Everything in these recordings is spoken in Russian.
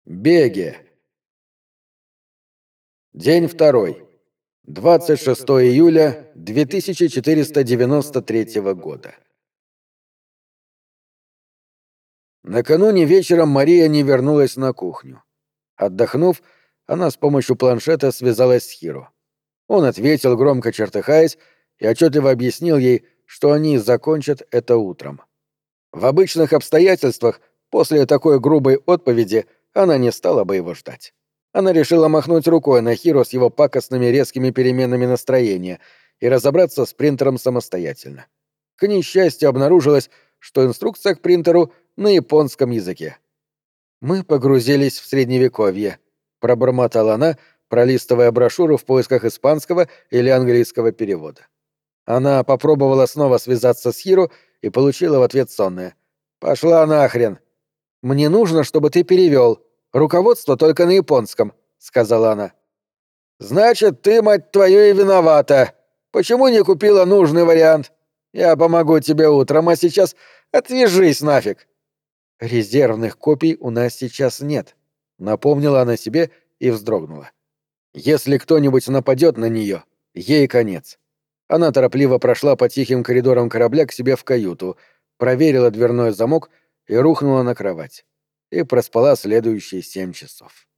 Беги. День второй. 26 июля 2493 года. Накануне вечером Мария не вернулась на кухню. Отдохнув, она с помощью планшета связалась с Хиро. Он ответил, громко чертыхаясь, и отчетливо объяснил ей, что они закончат это утром. В обычных обстоятельствах, после такой грубой отповеди, она не стала бы его ждать. Она решила махнуть рукой на Хиро с его пакостными резкими переменами настроения и разобраться с принтером самостоятельно. К несчастью, обнаружилось, что инструкция к принтеру на японском языке. «Мы погрузились в Средневековье», — пробормотала она, пролистывая брошюру в поисках испанского или английского перевода. Она попробовала снова связаться с Хиро и получила в ответ сонное: «Пошла нахрен!» «Мне нужно, чтобы ты перевел. Руководство только на японском», — сказала она. «Значит, ты, мать твою, и виновата. Почему не купила нужный вариант? Я помогу тебе утром, а сейчас отвяжись нафиг». «Резервных копий у нас сейчас нет», — напомнила она себе и вздрогнула. «Если кто-нибудь нападет на нее, ей конец». Она торопливо прошла по тихим коридорам корабля к себе в каюту, проверила дверной замок и рухнула на кровать. И проспала следующие 7 часов.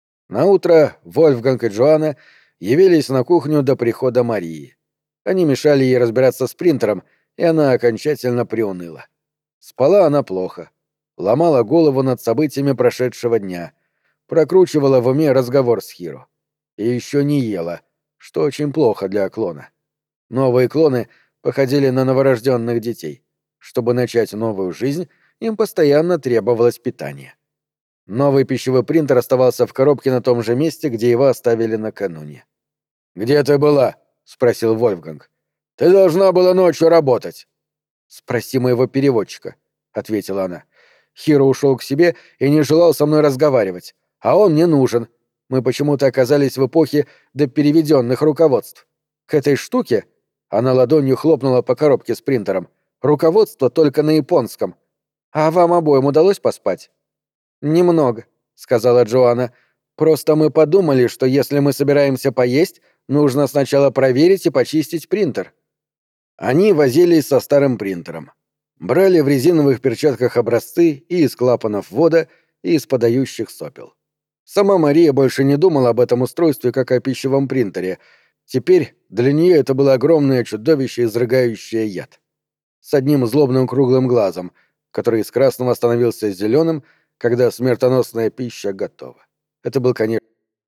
Наутро Вольфганг и Джоанна явились на кухню до прихода Марии. Они мешали ей разбираться с принтером, и она окончательно приуныла. Спала она плохо. Ломала голову над событиями прошедшего дня. Прокручивала в уме разговор с Хиро. И еще не ела, что очень плохо для клона. Новые клоны походили на новорожденных детей. Чтобы начать новую жизнь, им постоянно требовалось питание. Новый пищевой принтер оставался в коробке на том же месте, где его оставили накануне. «Где ты была?» — спросил Вольфганг. «Ты должна была ночью работать». «Спроси моего переводчика», — ответила она. «Хиро ушел к себе и не желал со мной разговаривать, а он мне нужен. Мы почему-то оказались в эпохе до переведенных руководств. К этой штуке...» — она ладонью хлопнула по коробке с принтером. «Руководство только на японском. А вам обоим удалось поспать?» «Немного», — сказала Джоанна. «Просто мы подумали, что если мы собираемся поесть, нужно сначала проверить и почистить принтер». Они возились со старым принтером. Брали в резиновых перчатках образцы и из клапанов ввода, и из подающих сопел. Сама Мария больше не думала об этом устройстве, как о пищевом принтере. Теперь для нее это было огромное чудовище, изрыгающее яд. С одним злобным круглым глазом, который из красного становился зеленым, когда смертоносная пища готова. Это был, конечно...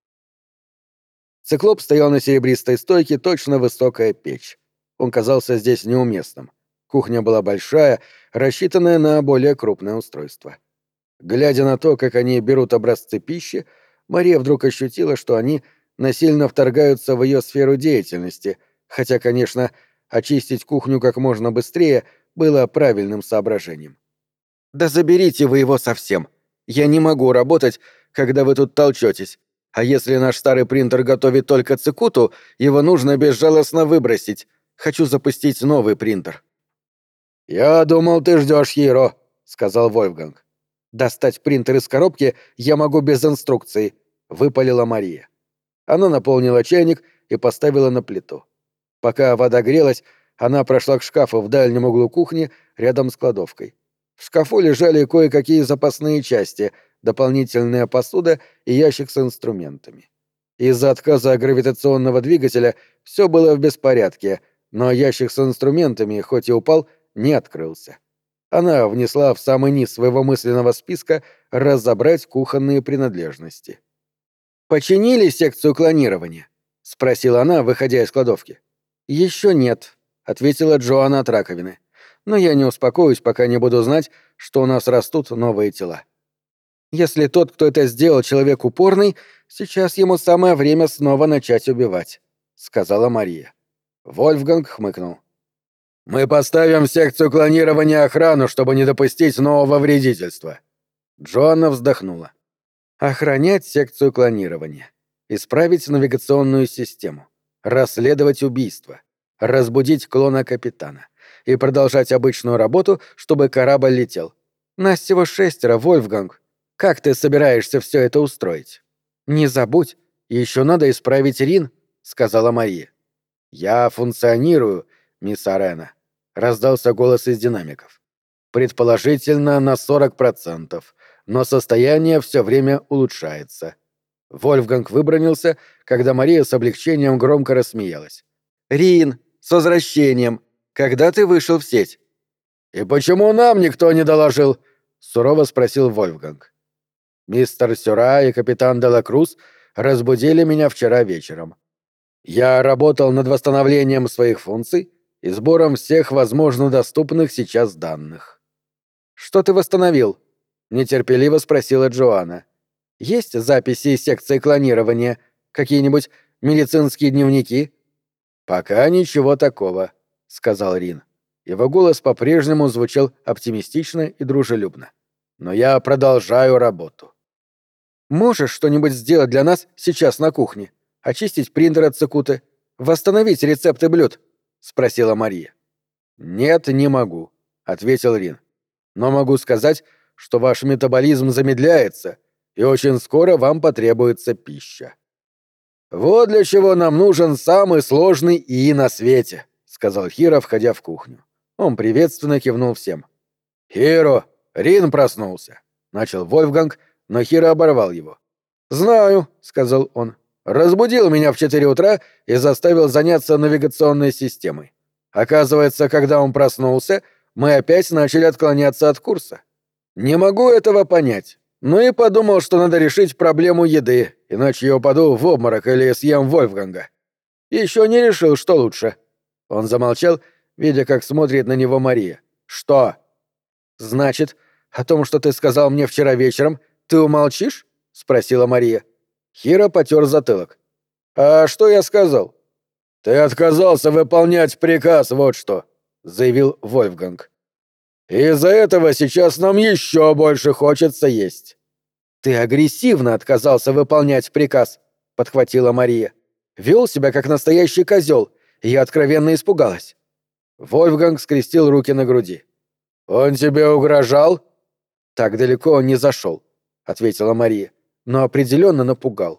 Циклоп стоял на серебристой стойке, точно высокая печь. Он казался здесь неуместным. Кухня была большая, рассчитанная на более крупное устройство. Глядя на то, как они берут образцы пищи, Мария вдруг ощутила, что они насильно вторгаются в ее сферу деятельности, хотя, конечно, очистить кухню как можно быстрее было правильным соображением. «Да заберите вы его совсем. Я не могу работать, когда вы тут толчетесь. А если наш старый принтер готовит только цикуту, его нужно безжалостно выбросить. Хочу запустить новый принтер». «Я думал, ты ждешь Хиро», — сказал Вольфганг. «Достать принтер из коробки я могу без инструкции», — выпалила Мария. Она наполнила чайник и поставила на плиту. Пока вода грелась, она прошла к шкафу в дальнем углу кухни рядом с кладовкой. В шкафу лежали кое-какие запасные части, дополнительная посуда и ящик с инструментами. Из-за отказа гравитационного двигателя все было в беспорядке, но ящик с инструментами, хоть и упал, не открылся. Она внесла в самый низ своего мысленного списка разобрать кухонные принадлежности. «Починили секцию клонирования?» — спросила она, выходя из кладовки. «Еще нет», — ответила Джоанна от раковины. «Но я не успокоюсь, пока не буду знать, что у нас растут новые тела. Если тот, кто это сделал, человек упорный, сейчас ему самое время снова начать убивать», — сказала Мария. Вольфганг хмыкнул. «Мы поставим в секцию клонирования охрану, чтобы не допустить нового вредительства». Джоанна вздохнула. «Охранять секцию клонирования. Исправить навигационную систему. Расследовать убийство. Разбудить клона капитана. И продолжать обычную работу, чтобы корабль летел. Нас всего 6, Вольфганг. Как ты собираешься все это устроить? Не забудь, еще надо исправить Рин, сказала Мария. Я функционирую, мисс Арена, раздался голос из динамиков. Предположительно на 40%, но состояние все время улучшается. Вольфганг выбранился, когда Мария с облегчением громко рассмеялась. «Рин, с возвращением! Когда ты вышел в сеть?» «И почему нам никто не доложил?» — сурово спросил Вольфганг. «Мистер Сюра и капитан Делакрус разбудили меня вчера вечером. Я работал над восстановлением своих функций и сбором всех возможно доступных сейчас данных». «Что ты восстановил?» — нетерпеливо спросила Джоанна. «Есть записи из секции клонирования? Какие-нибудь медицинские дневники?» «Пока ничего такого», — сказал Рин. Его голос по-прежнему звучал оптимистично и дружелюбно. «Но я продолжаю работу». «Можешь что-нибудь сделать для нас сейчас на кухне? Очистить принтер от цикуты? Восстановить рецепты блюд?» — спросила Мария. «Нет, не могу», — ответил Рин. «Но могу сказать, что ваш метаболизм замедляется, и очень скоро вам потребуется пища». «Вот для чего нам нужен самый сложный ИИ на свете», — сказал Хиро, входя в кухню. Он приветственно кивнул всем. «Хиро, Рин проснулся», — начал Вольфганг, но Хиро оборвал его. «Знаю», — сказал он. «Разбудил меня в 4 утра и заставил заняться навигационной системой. Оказывается, когда он проснулся, мы опять начали отклоняться от курса. Не могу этого понять. Ну и подумал, что надо решить проблему еды, иначе я упаду в обморок или съем Вольфганга. Еще не решил, что лучше». Он замолчал, видя, как смотрит на него Мария. «Что?» «Значит, о том, что ты сказал мне вчера вечером, ты умолчишь?» — спросила Мария. Хиро потер затылок. «А что я сказал?» «Ты отказался выполнять приказ, вот что», — заявил Вольфганг. «Из-за этого сейчас нам еще больше хочется есть». «Ты агрессивно отказался выполнять приказ», — подхватила Мария. «Вел себя как настоящий козел, и я откровенно испугалась». Вольфганг скрестил руки на груди. «Он тебе угрожал?» «Так далеко он не зашел», — ответила Мария, — «но определенно напугал».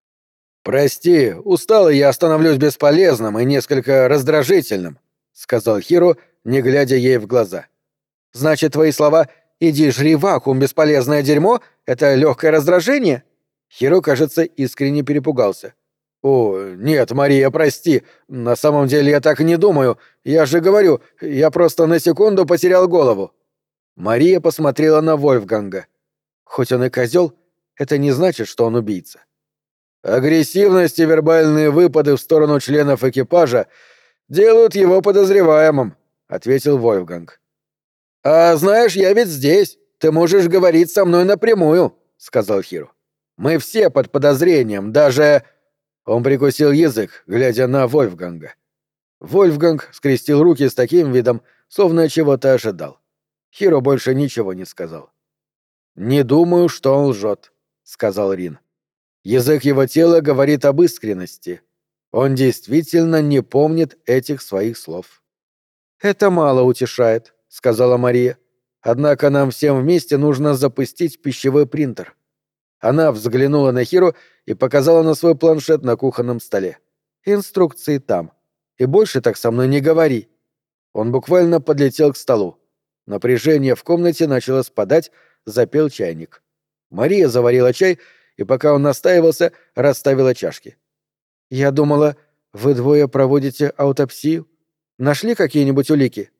«Прости, устал, и я становлюсь бесполезным и несколько раздражительным», — сказал Хиро, не глядя ей в глаза. «Значит, твои слова «иди жри вакуум, бесполезное дерьмо» — это легкое раздражение?» Хиро, кажется, искренне перепугался. «О, нет, Мария, прости. На самом деле я так не думаю. Я же говорю, я просто на секунду потерял голову». Мария посмотрела на Вольфганга. Хоть он и козел, это не значит, что он убийца. «Агрессивность и вербальные выпады в сторону членов экипажа делают его подозреваемым», — ответил Вольфганг. «А знаешь, я ведь здесь. Ты можешь говорить со мной напрямую», — сказал Хиро. «Мы все под подозрением, даже...» Он прикусил язык, глядя на Вольфганга. Вольфганг скрестил руки с таким видом, словно чего-то ожидал. Хиро больше ничего не сказал. «Не думаю, что он лжет», — сказал Рин. Язык его тела говорит об искренности. Он действительно не помнит этих своих слов. «Это мало утешает», — сказала Мария. «Однако нам всем вместе нужно запустить пищевой принтер». Она взглянула на Хиро и показала на свой планшет на кухонном столе. «Инструкции там. И больше так со мной не говори». Он буквально подлетел к столу. Напряжение в комнате начало спадать, запел чайник. Мария заварила чай, и пока он настаивался, расставила чашки. «Я думала, вы двое проводите аутопсию? Нашли какие-нибудь улики?»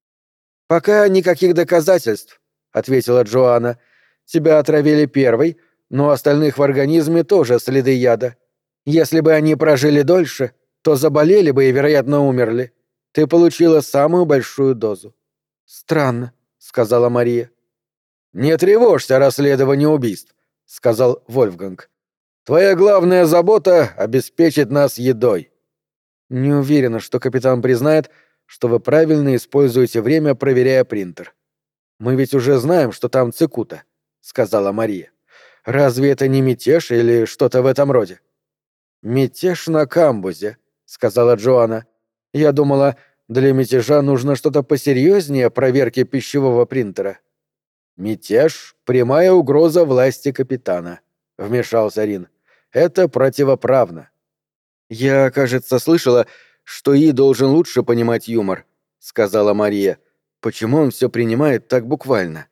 «Пока никаких доказательств», — ответила Джоанна. «Тебя отравили первой, но у остальных в организме тоже следы яда. Если бы они прожили дольше, то заболели бы и, вероятно, умерли. Ты получила самую большую дозу». «Странно», — сказала Мария. «Не тревожься о расследовании убийств», — сказал Вольфганг. «Твоя главная забота — обеспечить нас едой». «Не уверена, что капитан признает, что вы правильно используете время, проверяя принтер. Мы ведь уже знаем, что там цикута», — сказала Мария. «Разве это не мятеж или что-то в этом роде?» «Мятеж на камбузе», — сказала Джоанна. «Я думала, для мятежа нужно что-то посерьезнее проверки пищевого принтера». «Мятеж — прямая угроза власти капитана», — вмешался Рин. «Это противоправно». «Я, кажется, слышала, что И должен лучше понимать юмор», — сказала Мария. «Почему он все принимает так буквально?»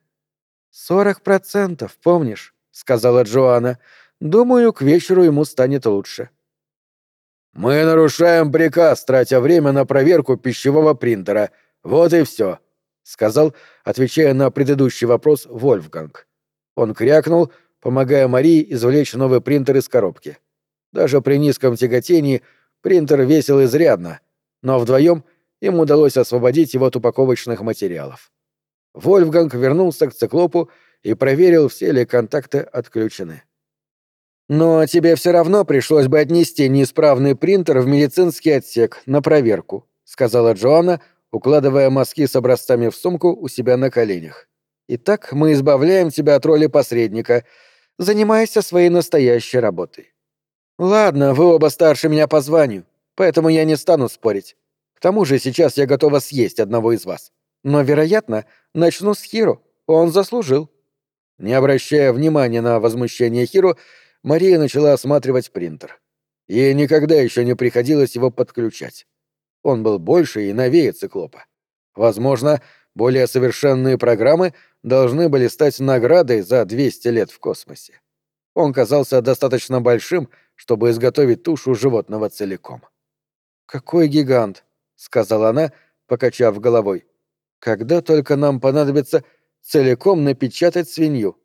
40%, помнишь?» — сказала Джоанна. «Думаю, к вечеру ему станет лучше». «Мы нарушаем приказ, тратя время на проверку пищевого принтера. Вот и все», — сказал, отвечая на предыдущий вопрос, Вольфганг. Он крякнул, помогая Марии извлечь новый принтер из коробки. Даже при низком тяготении принтер весил изрядно, но вдвоем им удалось освободить его от упаковочных материалов. Вольфганг вернулся к циклопу и проверил, все ли контакты отключены. «Но тебе все равно пришлось бы отнести неисправный принтер в медицинский отсек на проверку», — сказала Джоанна, укладывая мазки с образцами в сумку у себя на коленях. «Итак, мы избавляем тебя от роли посредника. Занимайся своей настоящей работой». «Ладно, вы оба старше меня по званию, поэтому я не стану спорить. К тому же сейчас я готова съесть одного из вас. Но, вероятно, начну с Хиро. Он заслужил». Не обращая внимания на возмущение Хиро, Мария начала осматривать принтер. Ей никогда еще не приходилось его подключать. Он был больше и новее циклопа. Возможно, более совершенные программы должны были стать наградой за 200 лет в космосе. Он казался достаточно большим, чтобы изготовить тушу животного целиком. «Какой гигант!» — сказала она, покачав головой. «Когда только нам понадобится целиком напечатать свинью».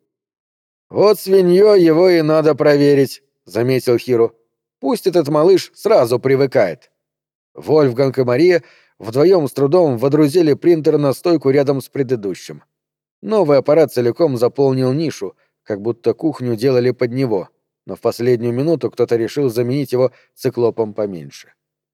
«Вот свиньей его и надо проверить», — заметил Хиро. «Пусть этот малыш сразу привыкает». Вольфганг и Мария вдвоем с трудом водрузили принтер на стойку рядом с предыдущим. Новый аппарат целиком заполнил нишу, как будто кухню делали под него, но в последнюю минуту кто-то решил заменить его циклопом поменьше.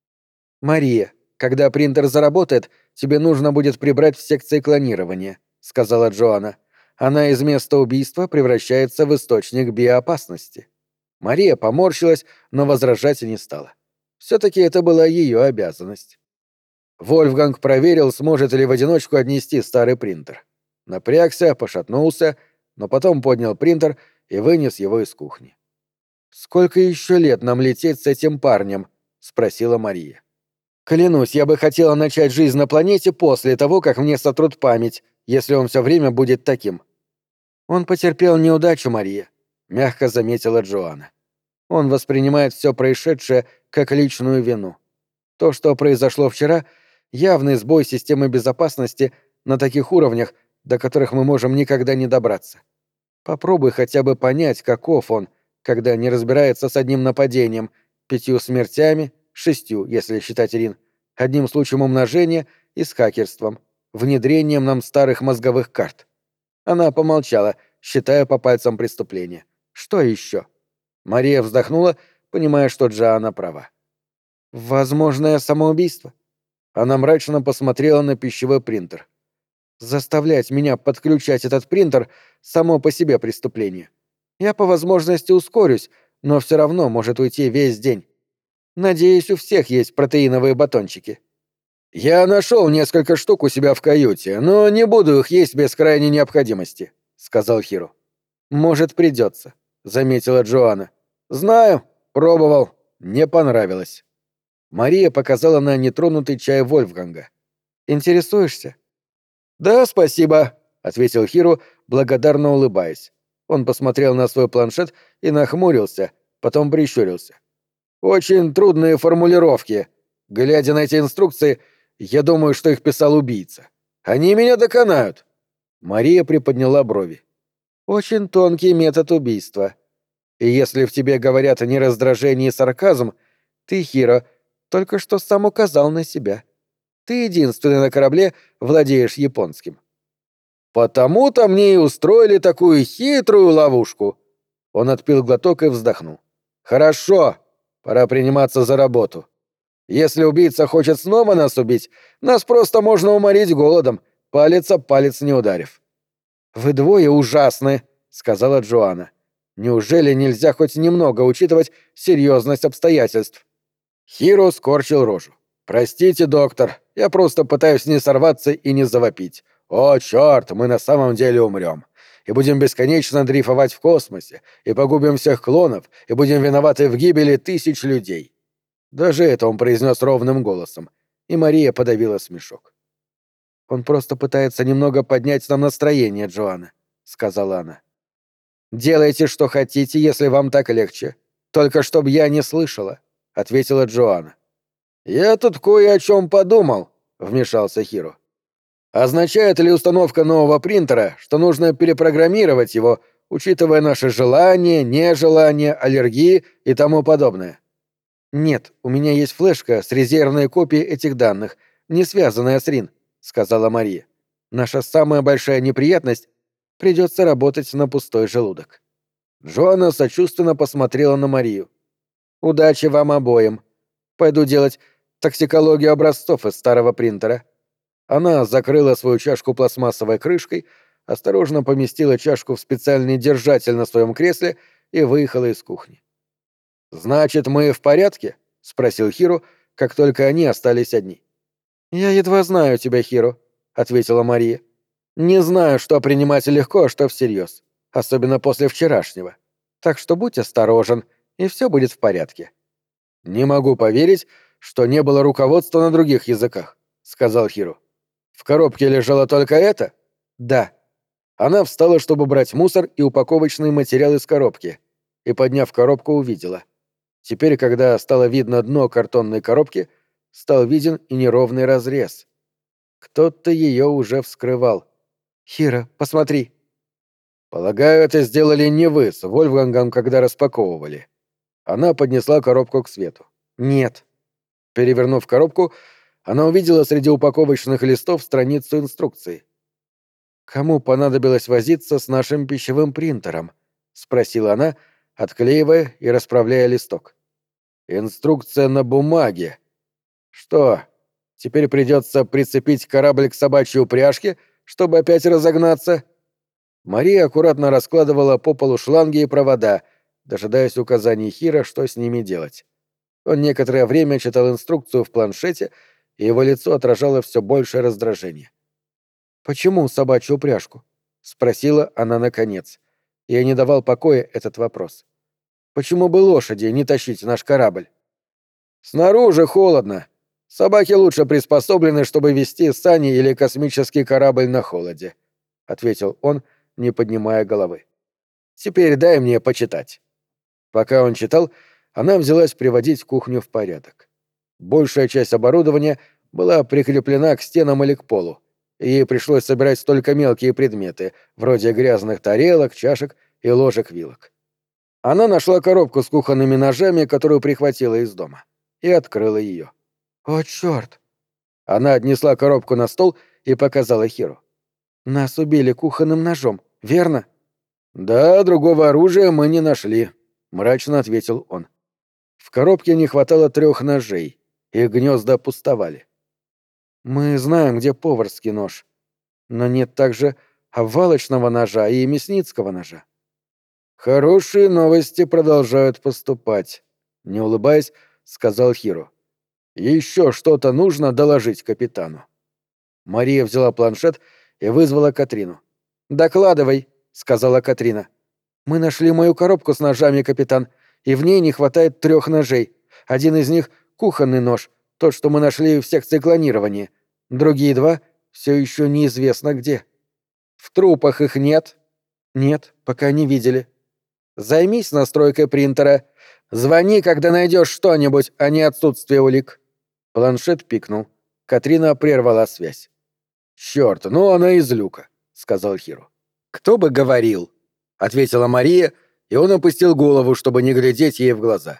«Мария, когда принтер заработает, тебе нужно будет прибрать в секции клонирования», — сказала Джоанна. «Она из места убийства превращается в источник биоопасности». Мария поморщилась, но возражать не стала. Все-таки это была ее обязанность. Вольфганг проверил, сможет ли в одиночку отнести старый принтер. Напрягся, пошатнулся, но потом поднял принтер и вынес его из кухни. «Сколько еще лет нам лететь с этим парнем?» — спросила Мария. «Клянусь, я бы хотела начать жизнь на планете после того, как мне сотрут память, если он все время будет таким». «Он потерпел неудачу, Мария», — мягко заметила Джоанна. «Он воспринимает все происшедшее как личную вину. То, что произошло вчера, явный сбой системы безопасности на таких уровнях, до которых мы можем никогда не добраться. Попробуй хотя бы понять, каков он, когда не разбирается с одним нападением, 5 смертями, 6, если считать Рин, одним случаем умножения и с хакерством, внедрением нам старых мозговых карт». Она помолчала, считая по пальцам преступления. «Что еще?» Мария вздохнула, понимая, что Джоанна права. «Возможное самоубийство?» Она мрачно посмотрела на пищевой принтер. «Заставлять меня подключать этот принтер — само по себе преступление. Я по возможности ускорюсь, но все равно может уйти весь день. Надеюсь, у всех есть протеиновые батончики». «Я нашел несколько штук у себя в каюте, но не буду их есть без крайней необходимости», — сказал Хиро. «Может, придется», — заметила Джоанна. «Знаю, пробовал, не понравилось». Мария показала на нетронутый чай Вольфганга. «Интересуешься?» «Да, спасибо», — ответил Хиро, благодарно улыбаясь. Он посмотрел на свой планшет и нахмурился, потом прищурился. «Очень трудные формулировки. Глядя на эти инструкции, я думаю, что их писал убийца. Они меня доконают». Мария приподняла брови. «Очень тонкий метод убийства. И если в тебе говорят не раздражение и сарказм, ты, Хиро, только что сам указал на себя. Ты единственный на корабле владеешь японским». «Потому-то мне и устроили такую хитрую ловушку». Он отпил глоток и вздохнул. «Хорошо, пора приниматься за работу. Если убийца хочет снова нас убить, нас просто можно уморить голодом, палец об палец не ударив». «Вы двое ужасны», — сказала Джоанна. «Неужели нельзя хоть немного учитывать серьезность обстоятельств?» Хиро скорчил рожу. «Простите, доктор, я просто пытаюсь не сорваться и не завопить. О, черт, мы на самом деле умрем. и будем бесконечно дрейфовать в космосе, и погубим всех клонов, и будем виноваты в гибели тысяч людей». Даже это он произнес ровным голосом, и Мария подавила смешок. «Он просто пытается немного поднять нам настроение, Джоанна», — сказала она. «Делайте, что хотите, если вам так легче. Только чтоб я не слышала», — ответила Джоанна. «Я тут кое о чем подумал», — вмешался Хиро. «Означает ли установка нового принтера, что нужно перепрограммировать его, учитывая наши желания, нежелания, аллергии и тому подобное?» «Нет, у меня есть флешка с резервной копией этих данных, не связанная с РИН», — сказала Мария. «Наша самая большая неприятность — придется работать на пустой желудок». Джоанна сочувственно посмотрела на Марию. «Удачи вам обоим. Пойду делать токсикологию образцов из старого принтера». Она закрыла свою чашку пластмассовой крышкой, осторожно поместила чашку в специальный держатель на своем кресле и выехала из кухни. «Значит, мы в порядке?» — спросил Хиро, как только они остались одни. «Я едва знаю тебя, Хиро», — ответила Мария. «Не знаю, что принимать легко, а что всерьез, особенно после вчерашнего. Так что будь осторожен, и все будет в порядке». «Не могу поверить, что не было руководства на других языках», — сказал Хиро. «В коробке лежало только это?» «Да». Она встала, чтобы брать мусор и упаковочный материал из коробки, и, подняв коробку, увидела. Теперь, когда стало видно дно картонной коробки, стал виден и неровный разрез. Кто-то ее уже вскрывал. «Хиро, посмотри». «Полагаю, это сделали не вы с Вольфгангом, когда распаковывали». Она поднесла коробку к свету. «Нет». Перевернув коробку, она увидела среди упаковочных листов страницу инструкции. «Кому понадобилось возиться с нашим пищевым принтером?» — спросила она, отклеивая и расправляя листок. «Инструкция на бумаге. Что, теперь придется прицепить корабль к собачьей упряжке, чтобы опять разогнаться?» Мария аккуратно раскладывала по полу шланги и провода, дожидаясь указаний Хиро, что с ними делать. Он некоторое время читал инструкцию в планшете, и его лицо отражало все большее раздражение. «Почему собачью упряжку?» — спросила она наконец. Я не давал покоя этот вопрос. «Почему бы лошади не тащить наш корабль?» «Снаружи холодно. Собаки лучше приспособлены, чтобы вести сани или космический корабль на холоде», — ответил он, не поднимая головы. «Теперь дай мне почитать». Пока он читал, она взялась приводить кухню в порядок. Большая часть оборудования была прикреплена к стенам или к полу, и ей пришлось собирать только мелкие предметы, вроде грязных тарелок, чашек и ложек-вилок. Она нашла коробку с кухонными ножами, которую прихватила из дома, и открыла ее. «О, черт!» Она отнесла коробку на стол и показала Хиро. «Нас убили кухонным ножом, верно?» «Да, другого оружия мы не нашли», — мрачно ответил он. В коробке не хватало 3 ножей, их гнезда пустовали. «Мы знаем, где поварский нож, но нет также обвалочного ножа и мясницкого ножа». «Хорошие новости продолжают поступать», — не улыбаясь, сказал Хиро. «Еще что-то нужно доложить капитану». Мария взяла планшет и вызвала Катрину. «Докладывай», — сказала Катрина. «Мы нашли мою коробку с ножами, капитан, и в ней не хватает 3 ножей. Один из них — кухонный нож, тот, что мы нашли в секции клонирования. Другие 2 все еще неизвестно где». «В трупах их нет?» «Нет, пока не видели». «Займись настройкой принтера. Звони, когда найдешь что-нибудь, а не отсутствие улик». Планшет пикнул. Катрина прервала связь. «Чёрт, ну она из люка», — сказал Хиро. «Кто бы говорил», — ответила Мария, и он опустил голову, чтобы не глядеть ей в глаза.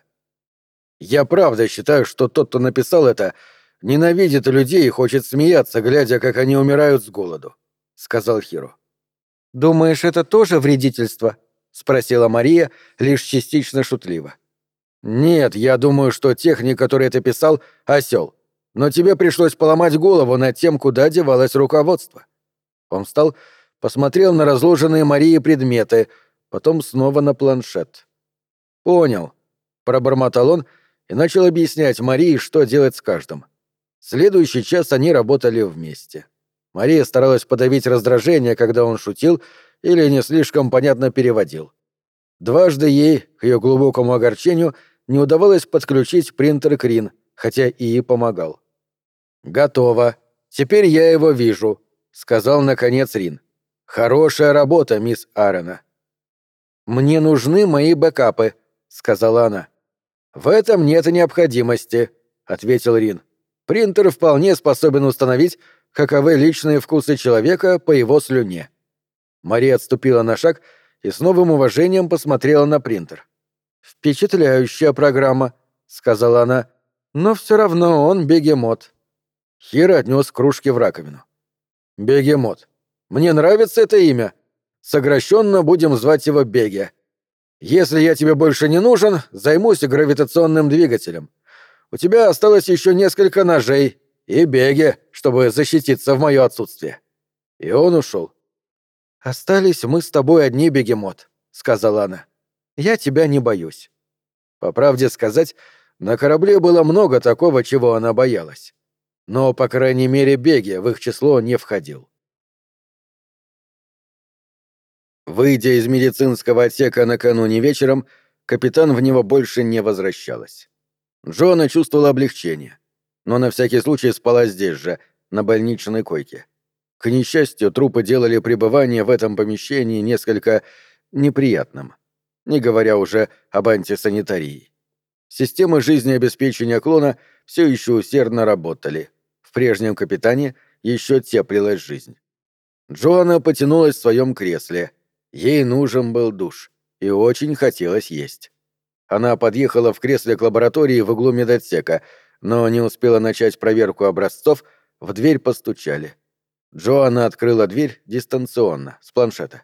«Я правда считаю, что тот, кто написал это, ненавидит людей и хочет смеяться, глядя, как они умирают с голоду», — сказал Хиро. «Думаешь, это тоже вредительство?» — спросила Мария, лишь частично шутливо. «Нет, я думаю, что техник, который это писал, — осёл. Но тебе пришлось поломать голову над тем, куда девалось руководство». Он встал, посмотрел на разложенные Марии предметы, потом снова на планшет. «Понял», — пробормотал он и начал объяснять Марии, что делать с каждым. Следующий час они работали вместе. Мария старалась подавить раздражение, когда он шутил, или не слишком понятно переводил. Дважды ей, к ее глубокому огорчению, не удавалось подключить принтер Крин, хотя ИИ помогал. «Готово. Теперь я его вижу», — сказал наконец Рин. «Хорошая работа, мисс Аарона». «Мне нужны мои бэкапы», — сказала она. «В этом нет необходимости», — ответил Рин. «Принтер вполне способен установить, каковы личные вкусы человека по его слюне». Мария отступила на шаг и с новым уважением посмотрела на принтер. «Впечатляющая программа», — сказала она, — «но все равно он бегемот». Хиро отнес кружки в раковину. «Бегемот. Мне нравится это имя. Сокращенно будем звать его Беге. Если я тебе больше не нужен, займусь гравитационным двигателем. У тебя осталось еще несколько ножей и Беге, чтобы защититься в мое отсутствие». И он ушел. «Остались мы с тобой одни, бегемот», — сказала она. «Я тебя не боюсь». По правде сказать, на корабле было много такого, чего она боялась. Но, по крайней мере, Беге в их число не входил. Выйдя из медицинского отсека накануне вечером, капитан в него больше не возвращалась. Джоанна чувствовала облегчение, но на всякий случай спала здесь же, на больничной койке. К несчастью, трупы делали пребывание в этом помещении несколько неприятным, не говоря уже об антисанитарии. Системы жизнеобеспечения клона все еще усердно работали. В прежнем капитане еще теплилась жизнь. Джоанна потянулась в своем кресле. Ей нужен был душ, и очень хотелось есть. Она подъехала в кресле к лаборатории в углу медотсека, но не успела начать проверку образцов, в дверь постучали. Джоанна открыла дверь дистанционно, с планшета.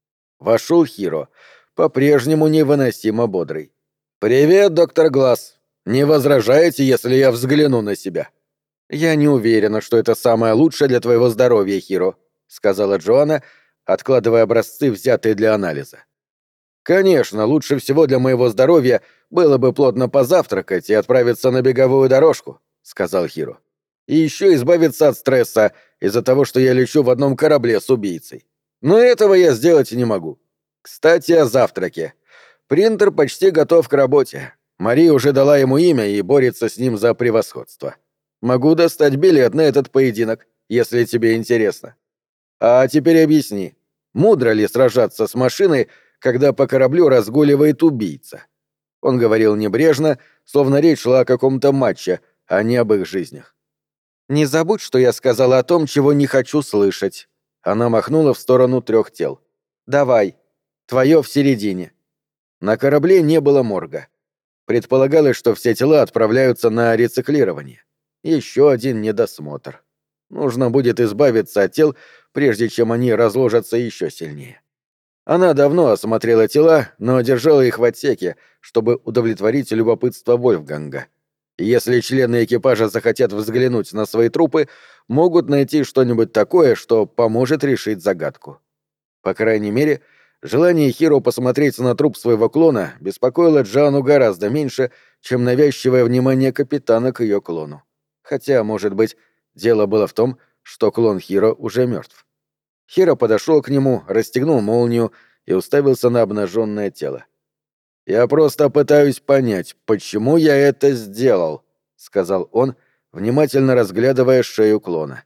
Вошел Хиро, по-прежнему невыносимо бодрый. «Привет, доктор Глаз. Не возражаете, если я взгляну на себя?» «Я не уверена, что это самое лучшее для твоего здоровья, Хиро», — сказала Джоанна, откладывая образцы, взятые для анализа. «Конечно, лучше всего для моего здоровья было бы плотно позавтракать и отправиться на беговую дорожку», — сказал Хиро. «И еще избавиться от стресса из-за того, что я лечу в одном корабле с убийцей. Но этого я сделать не могу. Кстати, о завтраке. Принтер почти готов к работе. Мария уже дала ему имя и борется с ним за превосходство. Могу достать билет на этот поединок, если тебе интересно. А теперь объясни, мудро ли сражаться с машиной, когда по кораблю разгуливает убийца?» Он говорил небрежно, словно речь шла о каком-то матче, а не об их жизнях. «Не забудь, что я сказала о том, чего не хочу слышать». Она махнула в сторону 3 тел. «Давай. Твое в середине». На корабле не было морга. Предполагалось, что все тела отправляются на рециклирование. Еще один недосмотр. Нужно будет избавиться от тел, прежде чем они разложатся еще сильнее. Она давно осмотрела тела, но держала их в отсеке, чтобы удовлетворить любопытство Вольфганга. Если члены экипажа захотят взглянуть на свои трупы, могут найти что-нибудь такое, что поможет решить загадку. По крайней мере, желание Хиро посмотреть на труп своего клона беспокоило Джоанну гораздо меньше, чем навязчивое внимание капитана к ее клону. Хотя, может быть, дело было в том, что клон Хиро уже мертв. Хиро подошел к нему, расстегнул молнию и уставился на обнаженное тело. «Я просто пытаюсь понять, почему я это сделал», — сказал он, внимательно разглядывая шею клона.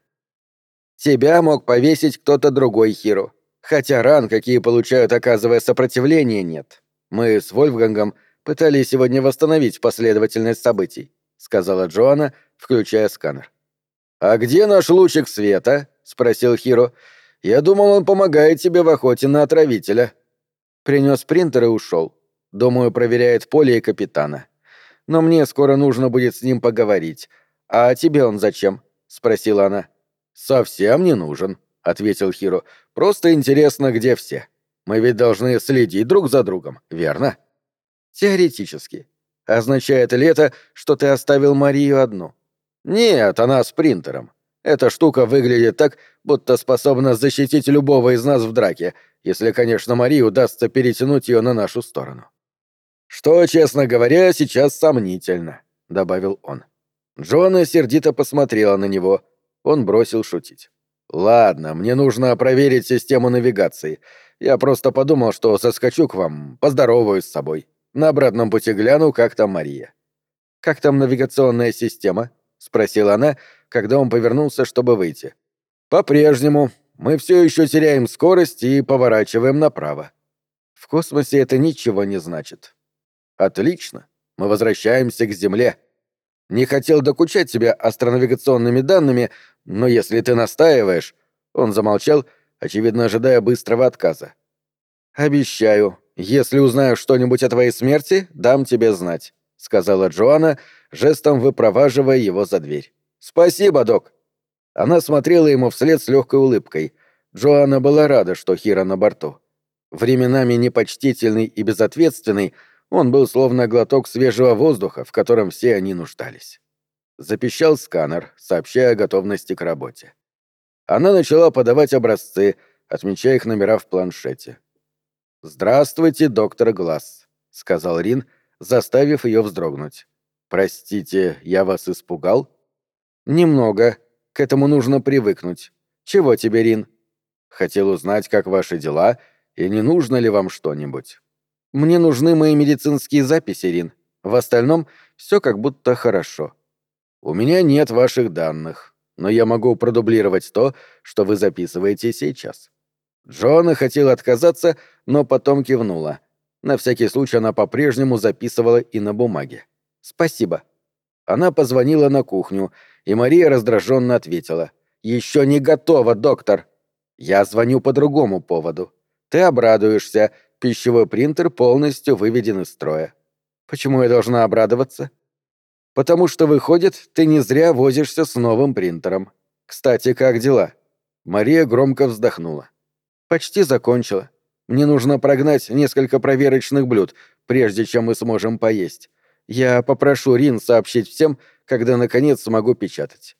«Тебя мог повесить кто-то другой, Хиро. Хотя ран, какие получают, оказывая сопротивление, нет. Мы с Вольфгангом пытались сегодня восстановить последовательность событий», — сказала Джоанна, включая сканер. «А где наш лучик света?» — спросил Хиро. «Я думал, он помогает тебе в охоте на отравителя». Принес принтер и ушел. Думаю, проверяет поле и капитана. Но мне скоро нужно будет с ним поговорить. А тебе он зачем? Спросила она. Совсем не нужен, ответил Хиро. Просто интересно, где все. Мы ведь должны следить друг за другом, верно? Теоретически. Означает ли это, что ты оставил Марию одну? Нет, она с принтером. Эта штука выглядит так, будто способна защитить любого из нас в драке, если, конечно, Марии удастся перетянуть ее на нашу сторону. «Что, честно говоря, сейчас сомнительно», — добавил он. Джоанна сердито посмотрела на него. Он бросил шутить. «Ладно, мне нужно проверить систему навигации. Я просто подумал, что соскочу к вам, поздороваюсь с собой. На обратном пути гляну, как там Мария». «Как там навигационная система?» — спросила она, когда он повернулся, чтобы выйти. «По-прежнему. Мы все еще теряем скорость и поворачиваем направо». «В космосе это ничего не значит». «Отлично. Мы возвращаемся к Земле. Не хотел докучать тебя астронавигационными данными, но если ты настаиваешь...» Он замолчал, очевидно ожидая быстрого отказа. «Обещаю, если узнаю что-нибудь о твоей смерти, дам тебе знать», — сказала Джоанна, жестом выпроваживая его за дверь. «Спасибо, док». Она смотрела ему вслед с легкой улыбкой. Джоанна была рада, что Хиро на борту. Временами непочтительный и безответственный, он был словно глоток свежего воздуха, в котором все они нуждались. Запищал сканер, сообщая о готовности к работе. Она начала подавать образцы, отмечая их номера в планшете. «Здравствуйте, доктор Гласс», — сказал Рин, заставив ее вздрогнуть. «Простите, я вас испугал?» «Немного. К этому нужно привыкнуть. Чего тебе, Рин?» «Хотел узнать, как ваши дела, и не нужно ли вам что-нибудь?» «Мне нужны мои медицинские записи, Рин. В остальном все как будто хорошо». «У меня нет ваших данных, но я могу продублировать то, что вы записываете сейчас». Джоанна хотела отказаться, но потом кивнула. На всякий случай она по-прежнему записывала и на бумаге. «Спасибо». Она позвонила на кухню, и Мария раздраженно ответила. «Еще не готова, доктор». «Я звоню по другому поводу. Ты обрадуешься, пищевой принтер полностью выведен из строя». «Почему я должна обрадоваться?» «Потому что, выходит, ты не зря возишься с новым принтером. Кстати, как дела?» Мария громко вздохнула. «Почти закончила. Мне нужно прогнать несколько проверочных блюд, прежде чем мы сможем поесть. Я попрошу Рин сообщить всем, когда наконец смогу печатать».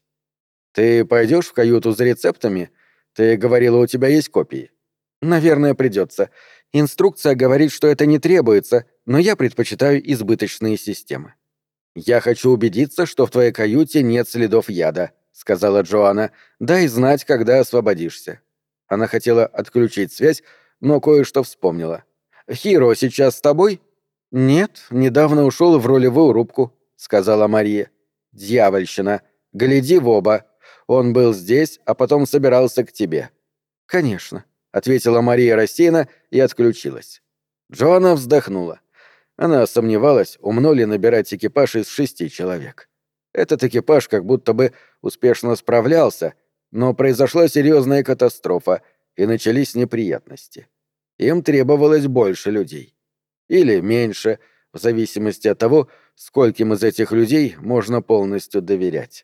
«Ты пойдешь в каюту за рецептами? Ты говорила, у тебя есть копии». «Наверное, придется. Инструкция говорит, что это не требуется, но я предпочитаю избыточные системы». «Я хочу убедиться, что в твоей каюте нет следов яда», — сказала Джоанна. «Дай знать, когда освободишься». Она хотела отключить связь, но кое-что вспомнила. «Хиро сейчас с тобой?» «Нет, недавно ушел в рулевую рубку», — сказала Мария. «Дьявольщина. Гляди в оба. Он был здесь, а потом собирался к тебе». «Конечно», — ответила Мария рассеянно и отключилась. Джоанна вздохнула. Она сомневалась, умно ли набирать экипаж из 6 человек. Этот экипаж как будто бы успешно справлялся, но произошла серьезная катастрофа, и начались неприятности. Им требовалось больше людей. Или меньше, в зависимости от того, скольким из этих людей можно полностью доверять.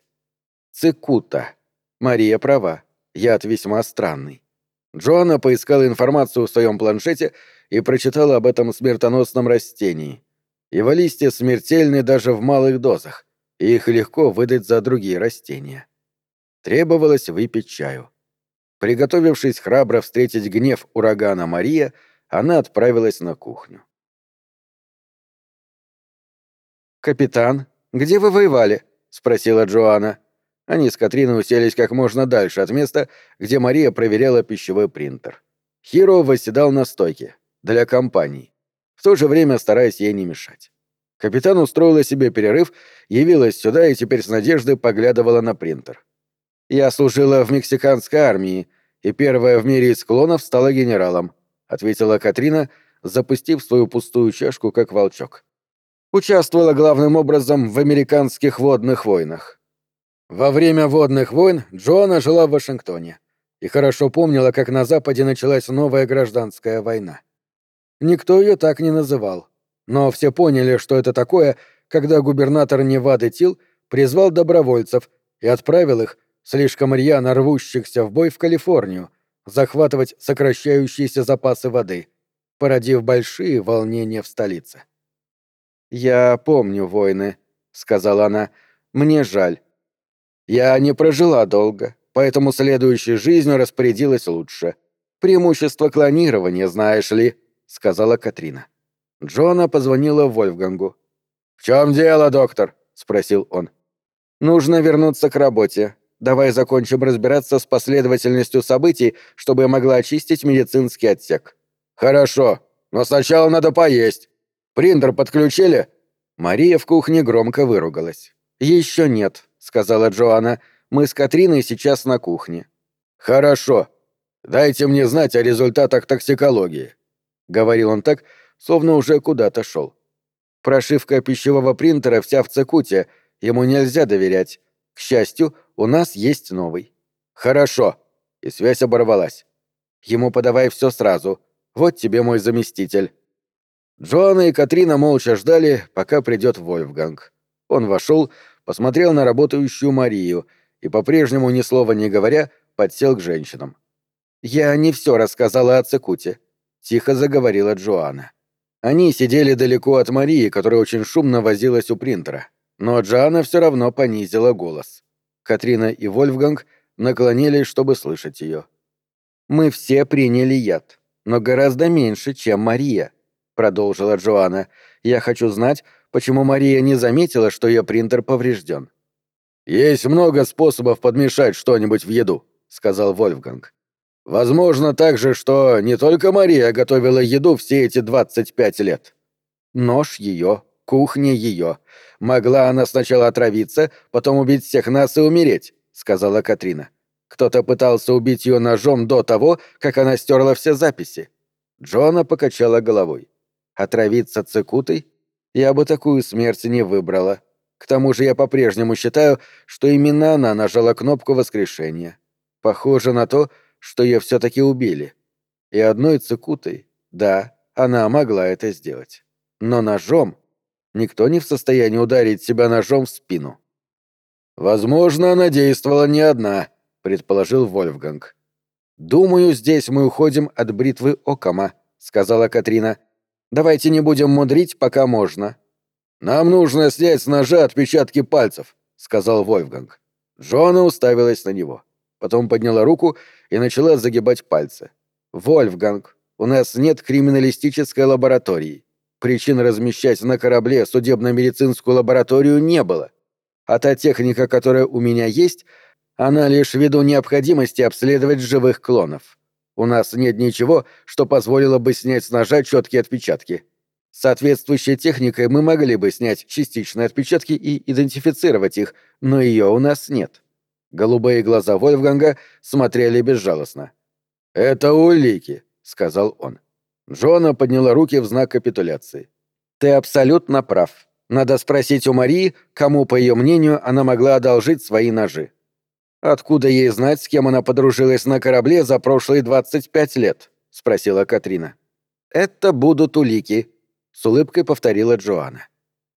Цикута. Мария права. Яд весьма странный. Джоанна поискала информацию в своем планшете и прочитала об этом смертоносном растении. Его листья смертельны даже в малых дозах, и их легко выдать за другие растения. Требовалось выпить чаю. Приготовившись храбро встретить гнев урагана Мария, она отправилась на кухню. «Капитан, где вы воевали?» — спросила Джоанна. Они с Катриной уселись как можно дальше от места, где Мария проверяла пищевой принтер. Хиро восседал на стойке, для компании, в то же время стараясь ей не мешать. Капитан устроила себе перерыв, явилась сюда и теперь с надеждой поглядывала на принтер. «Я служила в мексиканской армии, и первая в мире из клонов стала генералом», — ответила Катрина, запустив свою пустую чашку, как волчок. «Участвовала главным образом в американских водных войнах. Во время водных войн Джоанна жила в Вашингтоне и хорошо помнила, как на Западе началась новая гражданская война. Никто ее так не называл, но все поняли, что это такое, когда губернатор Невады Тил призвал добровольцев и отправил их, слишком рьяно рвущихся в бой, в Калифорнию, захватывать сокращающиеся запасы воды, породив большие волнения в столице. «Я помню войны», — сказала она, — «мне жаль. Я не прожила долго, поэтому следующей жизнью распорядилась лучше. Преимущество клонирования, знаешь ли», — сказала Катрина. Джона позвонила Вольфгангу. «В чем дело, доктор?» — спросил он. «Нужно вернуться к работе. Давай закончим разбираться с последовательностью событий, чтобы я могла очистить медицинский отсек». «Хорошо, но сначала надо поесть. Принтер подключили?» Мария в кухне громко выругалась. «Еще нет», — сказала Джоанна. «Мы с Катриной сейчас на кухне». «Хорошо. Дайте мне знать о результатах токсикологии», — говорил он так, словно уже куда-то шел. «Прошивка пищевого принтера вся в цикуте, ему нельзя доверять. К счастью, у нас есть новый». «Хорошо». И связь оборвалась. «Ему подавай все сразу. Вот тебе мой заместитель». Джоанна и Катрина молча ждали, пока придет Вольфганг. Он вошел, посмотрел на работающую Марию и, по-прежнему ни слова не говоря, подсел к женщинам. «Я не все рассказала о цикуте», — тихо заговорила Джоанна. Они сидели далеко от Марии, которая очень шумно возилась у принтера. Но Джоанна все равно понизила голос. Катрина и Вольфганг наклонились, чтобы слышать ее. «Мы все приняли яд, но гораздо меньше, чем Мария», — продолжила Джоанна. «Я хочу знать, почему Мария не заметила, что ее принтер поврежден». «Есть много способов подмешать что-нибудь в еду», — сказал Вольфганг. «Возможно также, что не только Мария готовила еду все эти 25 лет. Нож ее, кухня ее. Могла она сначала отравиться, потом убить всех нас и умереть», — сказала Катрина. «Кто-то пытался убить ее ножом до того, как она стерла все записи». Джоанна покачала головой. «Отравиться цикутой? Я бы такую смерть не выбрала. К тому же я по-прежнему считаю, что именно она нажала кнопку воскрешения. Похоже на то, что ее все-таки убили. И одной цикутой, да, она могла это сделать. Но ножом никто не в состоянии ударить себя ножом в спину». «Возможно, она действовала не одна», — предположил Вольфганг. «Думаю, здесь мы уходим от бритвы Оккама», — сказала Катрина. «Давайте не будем мудрить, пока можно». «Нам нужно снять с ножа отпечатки пальцев», — сказал Вольфганг. Джоанна уставилась на него. Потом подняла руку и начала загибать пальцы. «Вольфганг, у нас нет криминалистической лаборатории. Причин размещать на корабле судебно-медицинскую лабораторию не было. А та техника, которая у меня есть, она лишь ввиду необходимости обследовать живых клонов. У нас нет ничего, что позволило бы снять с ножа четкие отпечатки. Соответствующей техникой мы могли бы снять частичные отпечатки и идентифицировать их, но ее у нас нет». Голубые глаза Вольфганга смотрели безжалостно. «Это улики», — сказал он. Джоанна подняла руки в знак капитуляции. «Ты абсолютно прав. Надо спросить у Марии, кому, по ее мнению, она могла одолжить свои ножи. Откуда ей знать, с кем она подружилась на корабле за прошлые 25 лет?» — спросила Катрина. «Это будут улики», — с улыбкой повторила Джоанна.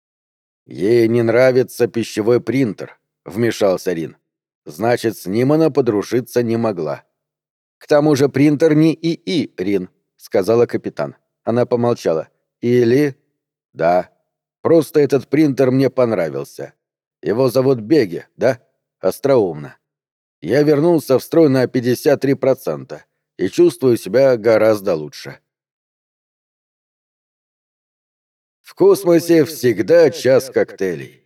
«Ей не нравится пищевой принтер», — вмешался Рин. «Значит, с ним она подружиться не могла». «К тому же принтер не ИИ, Рин», — сказала капитан. Она помолчала. «Или...» «Да. Просто этот принтер мне понравился. Его зовут Беги, да? Остроумно. Я вернулся в строй на 53% и чувствую себя гораздо лучше». В космосе всегда час коктейлей.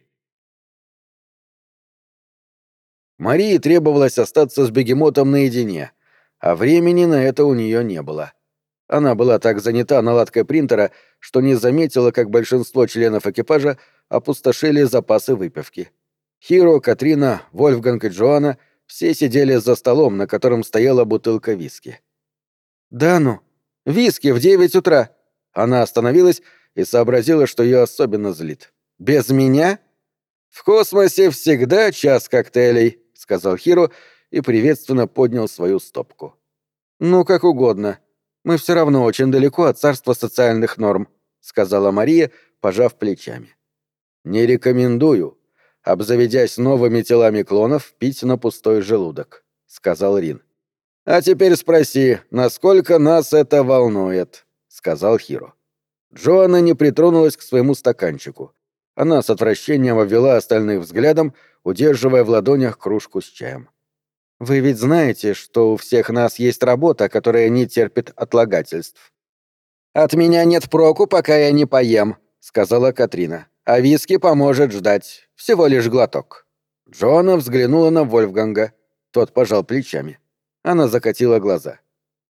Марии требовалось остаться с бегемотом наедине, а времени на это у нее не было. Она была так занята наладкой принтера, что не заметила, как большинство членов экипажа опустошили запасы выпивки. Хиро, Катрина, Вольфганг и Джоанна все сидели за столом, на котором стояла бутылка виски. «Да ну, виски в 9 утра!» Она остановилась и сообразила, что ее особенно злит. «Без меня?» «В космосе всегда час коктейлей», — сказал Хиро и приветственно поднял свою стопку. «Ну, как угодно. Мы все равно очень далеко от царства социальных норм», — сказала Мария, пожав плечами. «Не рекомендую, обзаведясь новыми телами клонов, пить на пустой желудок», — сказал Рин. «А теперь спроси, насколько нас это волнует», — сказал Хиро. Джоанна не притронулась к своему стаканчику. Она с отвращением обвела остальных взглядом, удерживая в ладонях кружку с чаем. «Вы ведь знаете, что у всех нас есть работа, которая не терпит отлагательств». «От меня нет проку, пока я не поем», — сказала Катрина. «А виски поможет ждать. Всего лишь глоток». Джоанна взглянула на Вольфганга. Тот пожал плечами. Она закатила глаза.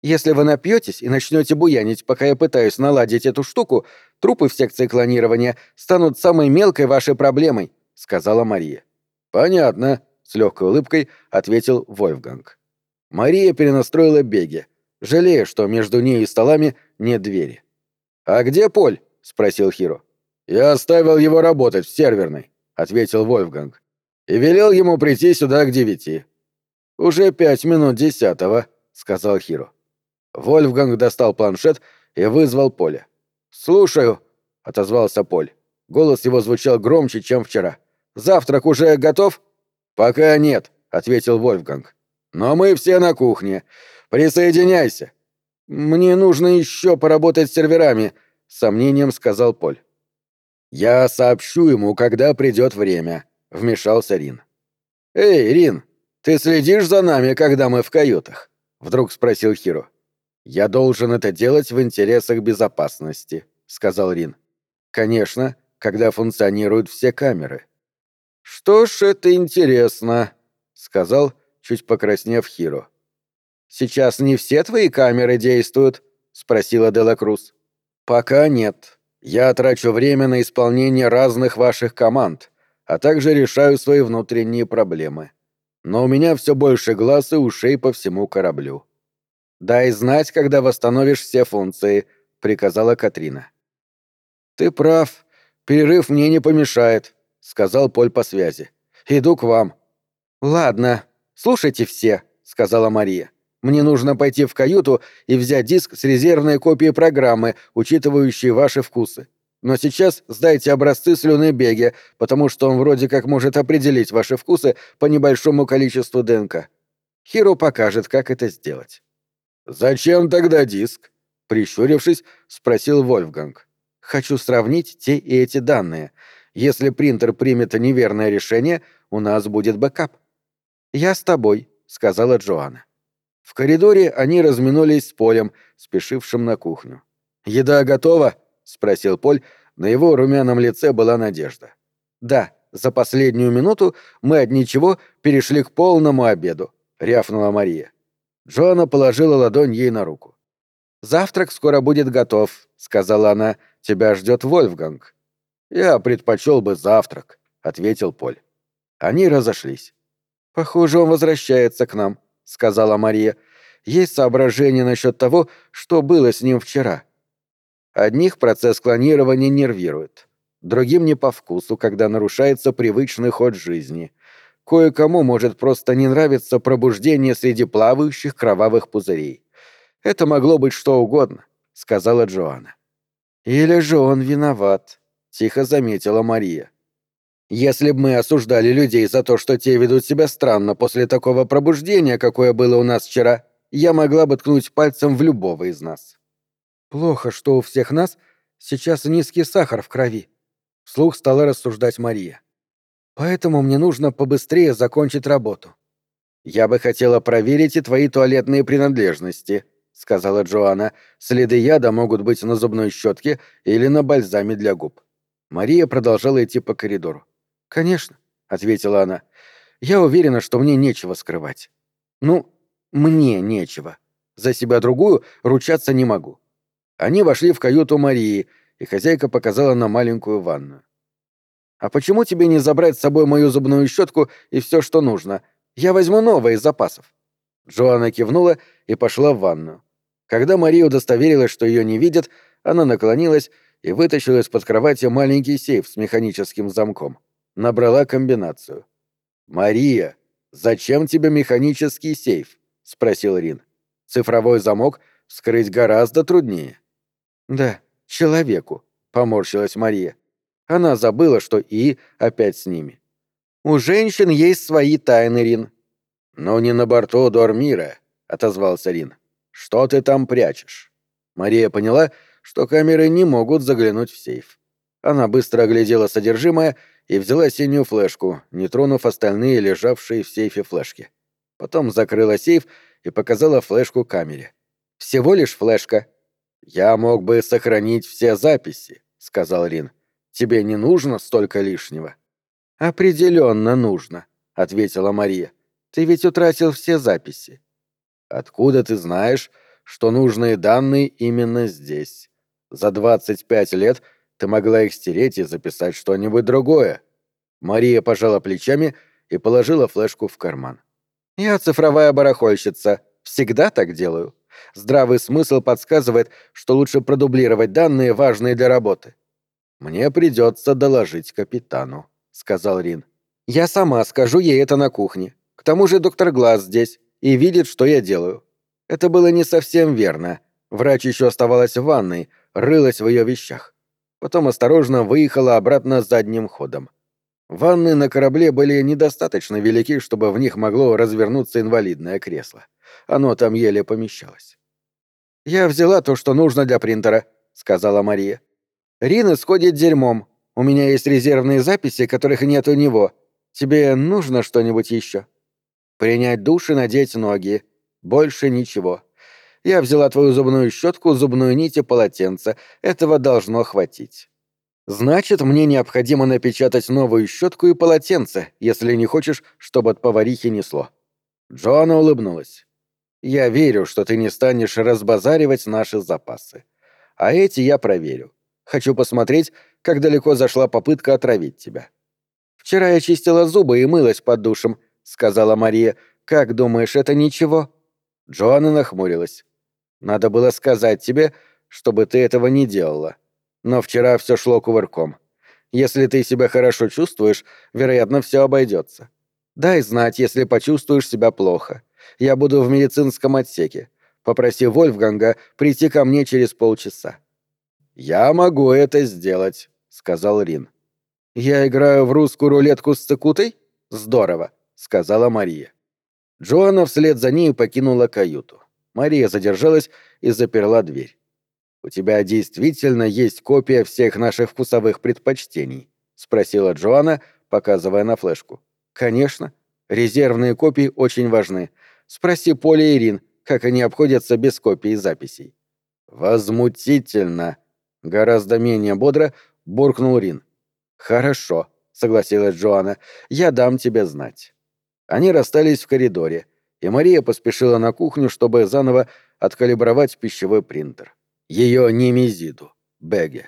Если вы напьетесь и начнете буянить, пока я пытаюсь наладить эту штуку, трупы в секции клонирования станут самой мелкой вашей проблемой», — сказала Мария. «Понятно», — с легкой улыбкой ответил Вольфганг. Мария перенастроила беги, жалея, что между ней и столами нет двери. «А где Поль?» — спросил Хиро. «Я оставил его работать в серверной», — ответил Вольфганг. «И велел ему прийти сюда к 9. «Уже 5 минут 10, — сказал Хиро. Вольфганг достал планшет и вызвал Поля. «Слушаю», — отозвался Поль. Голос его звучал громче, чем вчера. «Завтрак уже готов?» «Пока нет», — ответил Вольфганг. «Но мы все на кухне. Присоединяйся». «Мне нужно еще поработать с серверами», — с сомнением сказал Поль. «Я сообщу ему, когда придет время», — вмешался Рин. «Эй, Рин, ты следишь за нами, когда мы в каютах?» — вдруг спросил Хиро. «Я должен это делать в интересах безопасности», — сказал Рин. «Конечно, когда функционируют все камеры». «Что ж, это интересно», — сказал, чуть покраснев Хиро. «Сейчас не все твои камеры действуют?» — спросила Делакрус. «Пока нет. Я трачу время на исполнение разных ваших команд, а также решаю свои внутренние проблемы. Но у меня все больше глаз и ушей по всему кораблю». «Дай знать, когда восстановишь все функции», — приказала Катрина. «Ты прав. Перерыв мне не помешает», — сказал Поль по связи. «Иду к вам». «Ладно. Слушайте все», — сказала Мария. «Мне нужно пойти в каюту и взять диск с резервной копией программы, учитывающей ваши вкусы. Но сейчас сдайте образцы слюны Беге, потому что он вроде как может определить ваши вкусы по небольшому количеству ДНК. Хиро покажет, как это сделать». «Зачем тогда диск?» — прищурившись, спросил Вольфганг. «Хочу сравнить те и эти данные. Если принтер примет неверное решение, у нас будет бэкап». «Я с тобой», — сказала Джоанна. В коридоре они разминулись с Полем, спешившим на кухню. «Еда готова?» — спросил Поль. На его румяном лице была надежда. «Да, за последнюю минуту мы от ничего перешли к полному обеду», — рявкнула Мария. Джоанна положила ладонь ей на руку. «Завтрак скоро будет готов», — сказала она. «Тебя ждет Вольфганг». «Я предпочел бы завтрак», — ответил Поль. Они разошлись. «Похоже, он возвращается к нам», — сказала Мария. «Есть соображения насчет того, что было с ним вчера». Одних процесс клонирования нервирует, другим не по вкусу, когда нарушается привычный ход жизни. Кое-кому может просто не нравиться пробуждение среди плавающих кровавых пузырей. Это могло быть что угодно, — сказала Джоанна. «Или же он виноват», — тихо заметила Мария. «Если бы мы осуждали людей за то, что те ведут себя странно после такого пробуждения, какое было у нас вчера, я могла бы ткнуть пальцем в любого из нас». «Плохо, что у всех нас сейчас низкий сахар в крови», — вслух стала рассуждать Мария. «Поэтому мне нужно побыстрее закончить работу». «Я бы хотела проверить и твои туалетные принадлежности», — сказала Джоанна. «Следы яда могут быть на зубной щетке или на бальзаме для губ». Мария продолжала идти по коридору. «Конечно», — ответила она. «Я уверена, что мне нечего скрывать». «Ну, мне нечего. За себя другую ручаться не могу». Они вошли в каюту Марии, и хозяйка показала на маленькую ванную. «А почему тебе не забрать с собой мою зубную щетку и все, что нужно? Я возьму новое из запасов». Джоанна кивнула и пошла в ванную. Когда Мария удостоверилась, что ее не видят, она наклонилась и вытащила из-под кровати маленький сейф с механическим замком. Набрала комбинацию. «Мария, зачем тебе механический сейф?» — спросил Рин. «Цифровой замок вскрыть гораздо труднее». «Да, человеку», — поморщилась Мария. Она забыла, что И опять с ними. «У женщин есть свои тайны, Рин». «Но не на борту Дормира», — отозвался Рин. «Что ты там прячешь?» Мария поняла, что камеры не могут заглянуть в сейф. Она быстро оглядела содержимое и взяла синюю флешку, не тронув остальные лежавшие в сейфе флешки. Потом закрыла сейф и показала флешку камере. «Всего лишь флешка». «Я мог бы сохранить все записи», — сказал Рин. «Тебе не нужно столько лишнего?» «Определенно нужно», — ответила Мария. «Ты ведь утратил все записи». «Откуда ты знаешь, что нужные данные именно здесь. За 25 лет ты могла их стереть и записать что-нибудь другое». Мария пожала плечами и положила флешку в карман. «Я цифровая барахольщица. Всегда так делаю. Здравый смысл подсказывает, что лучше продублировать данные, важные для работы». «Мне придется доложить капитану», — сказал Рин. «Я сама скажу ей это на кухне. К тому же доктор Глаз здесь и видит, что я делаю». Это было не совсем верно. Врач еще оставалась в ванной, рылась в ее вещах. Потом осторожно выехала обратно задним ходом. Ванны на корабле были недостаточно велики, чтобы в них могло развернуться инвалидное кресло. Оно там еле помещалось. «Я взяла то, что нужно для принтера», — сказала Мария. «Рин исходит дерьмом. У меня есть резервные записи, которых нет у него. Тебе нужно что-нибудь еще?» «Принять душ и надеть ноги. Больше ничего. Я взяла твою зубную щетку, зубную нить и полотенце. Этого должно хватить. Значит, мне необходимо напечатать новую щетку и полотенце, если не хочешь, чтобы от поварихи несло». Джоанна улыбнулась. «Я верю, что ты не станешь разбазаривать наши запасы. А эти я проверю. Хочу посмотреть, как далеко зашла попытка отравить тебя». «Вчера я чистила зубы и мылась под душем», — сказала Мария. «Как думаешь, это ничего?» Джоанна нахмурилась. «Надо было сказать тебе, чтобы ты этого не делала. Но вчера все шло кувырком. Если ты себя хорошо чувствуешь, вероятно, все обойдется. Дай знать, если почувствуешь себя плохо. Я буду в медицинском отсеке. Попроси Вольфганга прийти ко мне через полчаса». «Я могу это сделать», — сказал Рин. «Я играю в русскую рулетку с цикутой? Здорово», — сказала Мария. Джоанна вслед за ней покинула каюту. Мария задержалась и заперла дверь. «У тебя действительно есть копия всех наших вкусовых предпочтений?» — спросила Джоанна, показывая на флешку. «Конечно. Резервные копии очень важны. Спроси Поля и Ирин, как они обходятся без копий записей». «Возмутительно!» — гораздо менее бодро буркнул Рин. «Хорошо», — согласилась Джоанна, — «я дам тебе знать». Они расстались в коридоре, и Мария поспешила на кухню, чтобы заново откалибровать пищевой принтер. Ее немезиду, Беге.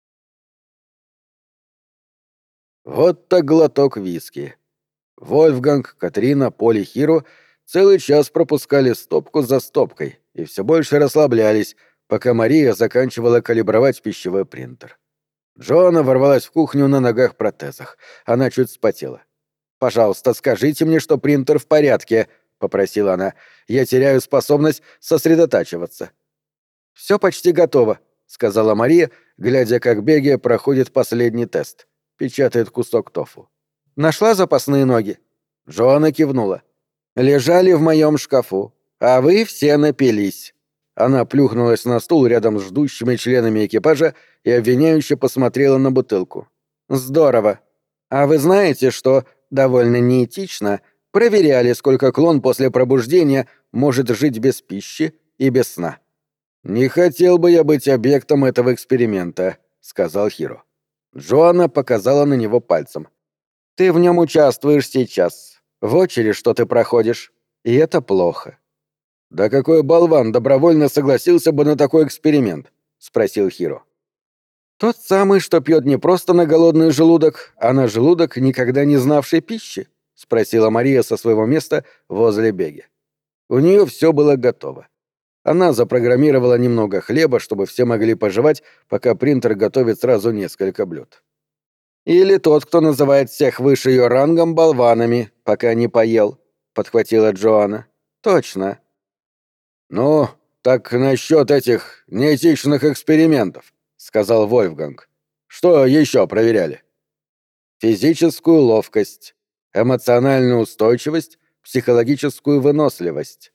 Вот так глоток виски. Вольфганг, Катрина, Поль и Хиро целый час пропускали стопку за стопкой и все больше расслаблялись, пока Мария заканчивала калибровать пищевой принтер. Джоанна ворвалась в кухню на ногах-протезах. Она чуть вспотела. «Пожалуйста, скажите мне, что принтер в порядке», — попросила она. «Я теряю способность сосредотачиваться». «Все почти готово», — сказала Мария, глядя, как Беге проходит последний тест. Печатает кусок тофу. «Нашла запасные ноги?» Джоанна кивнула. «Лежали в моем шкафу, а вы все напились». Она плюхнулась на стул рядом с ждущими членами экипажа и обвиняюще посмотрела на бутылку. «Здорово. А вы знаете, что, довольно неэтично, проверяли, сколько клон после пробуждения может жить без пищи и без сна?» «Не хотел бы я быть объектом этого эксперимента», — сказал Хиро. Джоанна показала на него пальцем. «Ты в нем участвуешь сейчас. В очередь, что ты проходишь. И это плохо». «Да какой болван добровольно согласился бы на такой эксперимент?» — спросил Хиро. «Тот самый, что пьет не просто на голодный желудок, а на желудок, никогда не знавший пищи?» — спросила Мария со своего места возле Беги. У нее все было готово. Она запрограммировала немного хлеба, чтобы все могли пожевать, пока принтер готовит сразу несколько блюд. «Или тот, кто называет всех выше ее рангом болванами, пока не поел», — подхватила Джоанна. «Точно». «Ну, так насчет этих неэтичных экспериментов», — сказал Вольфганг. «Что еще проверяли?» «Физическую ловкость, эмоциональную устойчивость, психологическую выносливость.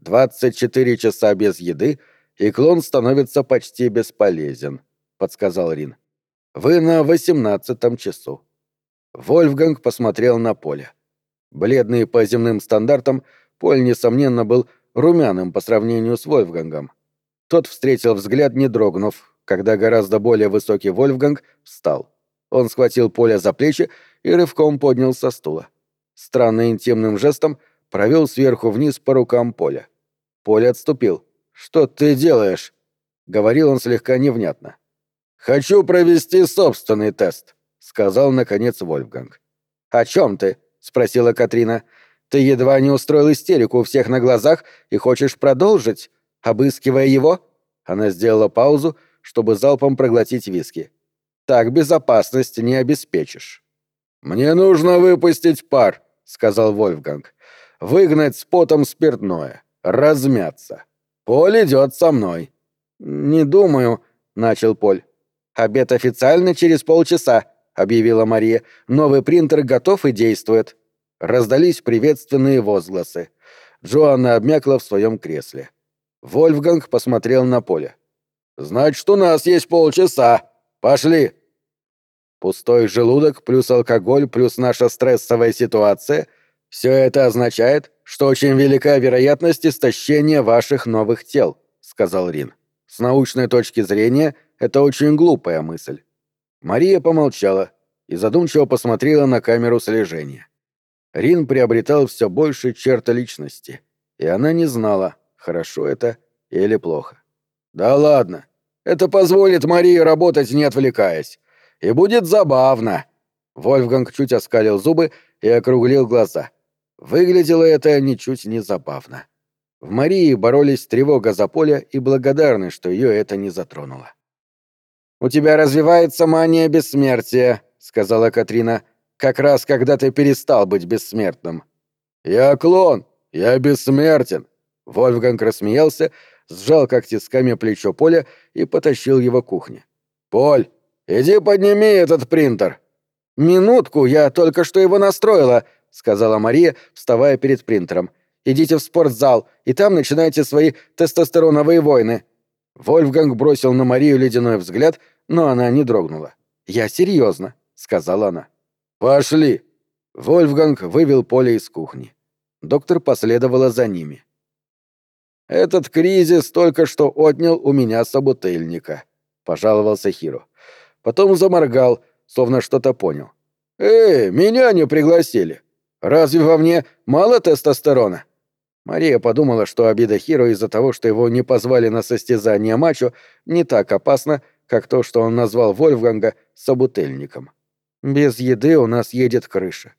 24 часа без еды, и клон становится почти бесполезен», — подсказал Рин. «Вы на 18-м часу». Вольфганг посмотрел на Поля. Бледный по земным стандартам, Поль, несомненно, был румяным по сравнению с Вольфгангом. Тот встретил взгляд, не дрогнув, когда гораздо более высокий Вольфганг встал. Он схватил Поля за плечи и рывком поднял со стула. Странно интимным жестом провел сверху вниз по рукам Поля. Поль отступил. что ты делаешь?» — говорил он слегка невнятно. «Хочу провести собственный тест», — сказал, наконец, Вольфганг. «О чем ты?» — спросила Катрина. «Ты едва не устроил истерику у всех на глазах и хочешь продолжить, обыскивая его?» Она сделала паузу, чтобы залпом проглотить виски. «Так безопасность не обеспечишь». «Мне нужно выпустить пар», — сказал Вольфганг. «Выгнать с потом спиртное. Размяться. Поль идет со мной». «Не думаю», — начал Поль. «Обед официально через полчаса», — объявила Мария. «Новый принтер готов и действует». Раздались приветственные возгласы. Джоанна обмякла в своем кресле. Вольфганг посмотрел на Поля. «Значит, у нас есть полчаса. Пошли!» Пустой желудок плюс алкоголь плюс наша стрессовая ситуация — все это означает, что очень велика вероятность истощения ваших новых тел, — сказал Рин. С научной точки зрения это очень глупая мысль. Мария помолчала и задумчиво посмотрела на камеру слежения. Рин приобретал все больше черт личности, и она не знала, хорошо это или плохо. «Да ладно, это позволит Марии работать, не отвлекаясь. И будет забавно!» Вольфганг чуть оскалил зубы и округлил глаза. Выглядело это ничуть не забавно. В Марии боролись тревога за Поля и благодарность, что ее это не затронуло. «У тебя развивается мания бессмертия», — сказала Катрина, — «как раз когда ты перестал быть бессмертным». «Я клон, я бессмертен», — Вольфганг рассмеялся, сжал как тисками плечо Поля и потащил его к кухне. «Поль, иди подними этот принтер». «Минутку, я только что его настроила», — сказала Мария, вставая перед принтером. «Идите в спортзал, и там начинайте свои тестостероновые войны». Вольфганг бросил на Марию ледяной взгляд, но она не дрогнула. «Я серьезно», — сказала она. «Пошли». Вольфганг вывел Поля из кухни. Доктор последовала за ними. «Этот кризис только что отнял у меня собутыльника», — пожаловался Хиро. Потом заморгал, словно что-то понял. Меня не пригласили. Разве во мне мало тестостерона?» Мария подумала, что обида Хиро из-за того, что его не позвали на состязание мачо, не так опасна, как то, что он назвал Вольфганга собутыльником. «Без еды у нас едет крыша».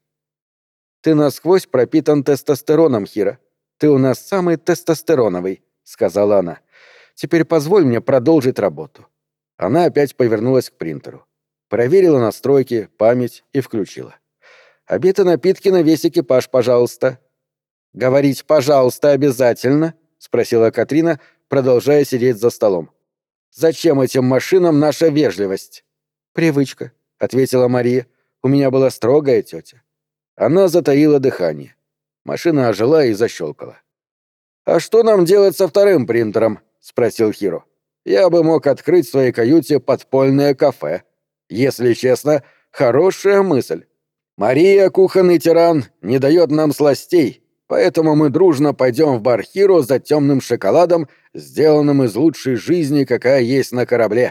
«Ты насквозь пропитан тестостероном, Хиро. Ты у нас самый тестостероновый», — сказала она. «Теперь позволь мне продолжить работу». Она опять повернулась к принтеру. Проверила настройки, память и включила. «Обед и напитки на весь экипаж, пожалуйста». «Говорить «пожалуйста» обязательно?» — спросила Катрина, продолжая сидеть за столом. «Зачем этим машинам наша вежливость?» «Привычка», — ответила Мария. «У меня была строгая тетя». Она затаила дыхание. Машина ожила и защелкала. «А что нам делать со вторым принтером?» — спросил Хиро. «Я бы мог открыть в своей каюте подпольное кафе. Если честно, хорошая мысль. Мария, кухонный тиран, не дает нам сластей, поэтому мы дружно пойдем в бар Хиро за темным шоколадом, сделанным из лучшей жизни, какая есть на корабле».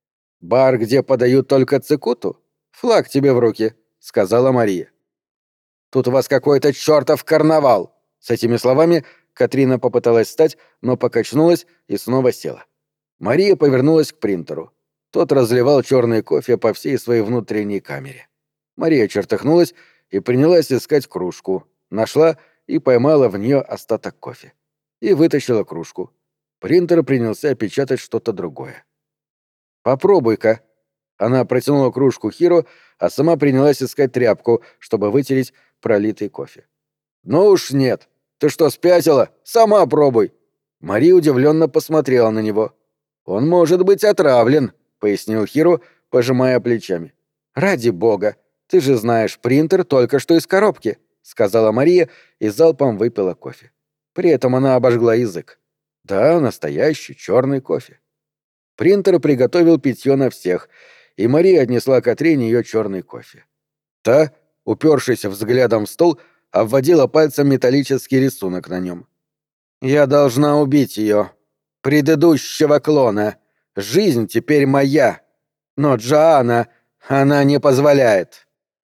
«Бар, где подают только цикуту? Флаг тебе в руки», — сказала Мария. «Тут у вас какой-то чертов карнавал!» С этими словами Катрина попыталась встать, но покачнулась и снова села. Мария повернулась к принтеру. Тот разливал черный кофе по всей своей внутренней камере. Мария чертыхнулась и принялась искать кружку. Нашла и поймала в нее остаток кофе. И вытащила кружку. Принтер принялся печатать что-то другое. «Попробуй-ка». Она протянула кружку Хиро, а сама принялась искать тряпку, чтобы вытереть пролитый кофе. «Ну уж нет. Ты что, спятила? Сама пробуй». Мария удивленно посмотрела на него. «Он может быть отравлен», — пояснил Хиро, пожимая плечами. «Ради бога, ты же знаешь, принтер только что из коробки», — сказала Мария и залпом выпила кофе. При этом она обожгла язык. Да, настоящий черный кофе. Принтер приготовил питье на всех, и Мария отнесла Катрине ее черный кофе. Та, упершись взглядом в стол, обводила пальцем металлический рисунок на нем. «Я должна убить ее. Предыдущего клона. Жизнь теперь моя. Но Джоанна, она не позволяет».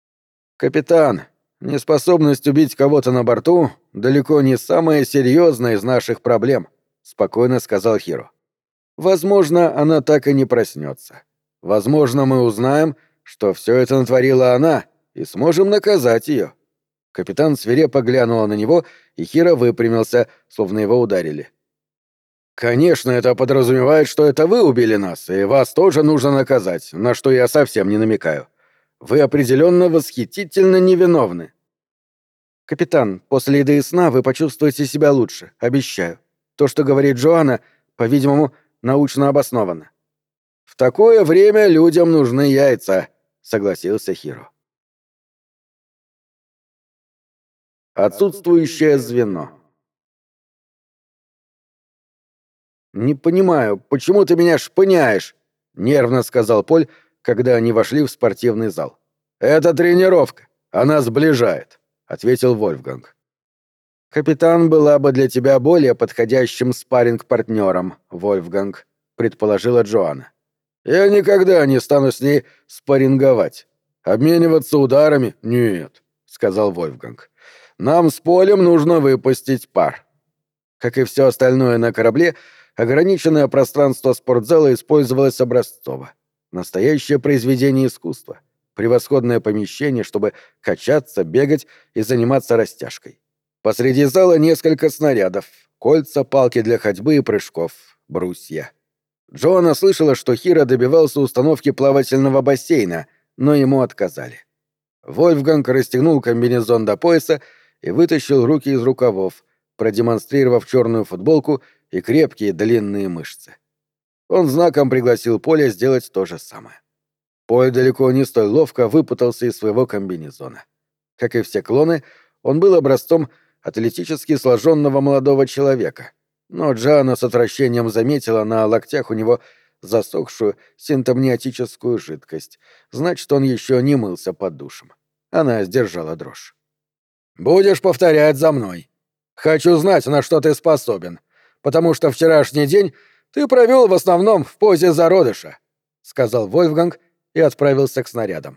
«Капитан, неспособность убить кого-то на борту далеко не самая серьезная из наших проблем», спокойно сказал Хиро. «Возможно, она так и не проснется. Возможно, мы узнаем, что все это натворила она, и сможем наказать ее». Капитан свирепо глянула на него, и Хиро выпрямился, словно его ударили. «Конечно, это подразумевает, что это вы убили нас, и вас тоже нужно наказать, на что я совсем не намекаю. Вы определенно восхитительно невиновны». «Капитан, после еды и сна вы почувствуете себя лучше, обещаю. То, что говорит Джоанна, по-видимому, научно обосновано». «В такое время людям нужны яйца», — согласился Хиро. Отсутствующее звено. «Не понимаю, почему ты меня шпыняешь?» — нервно сказал Поль, когда они вошли в спортивный зал. «Это тренировка. Она сближает», — ответил Вольфганг. «Капитан была бы для тебя более подходящим спарринг-партнером, Вольфганг», — предположила Джоанна. «Я никогда не стану с ней спарринговать. Обмениваться ударами? Нет», — сказал Вольфганг. «Нам с Полем нужно выпустить пар». Как и все остальное на корабле, ограниченное пространство спортзала использовалось образцово. Настоящее произведение искусства. Превосходное помещение, чтобы качаться, бегать и заниматься растяжкой. Посреди зала несколько снарядов, кольца, палки для ходьбы и прыжков, брусья. Джоанна слышала, что Хиро добивался установки плавательного бассейна, но ему отказали. Вольфганг расстегнул комбинезон до пояса и вытащил руки из рукавов, продемонстрировав черную футболку и крепкие длинные мышцы. Он знаком пригласил Поля сделать то же самое. Поль далеко не столь ловко выпутался из своего комбинезона. Как и все клоны, он был образцом атлетически сложенного молодого человека, но Джоанна с отвращением заметила на локтях у него засохшую синтомниотическую жидкость. Значит, он еще не мылся под душем. Она сдержала дрожь. «Будешь повторять за мной. Хочу знать, на что ты способен, потому что вчерашний день ты провел в основном в позе зародыша», — сказал Вольфганг и отправился к снарядам.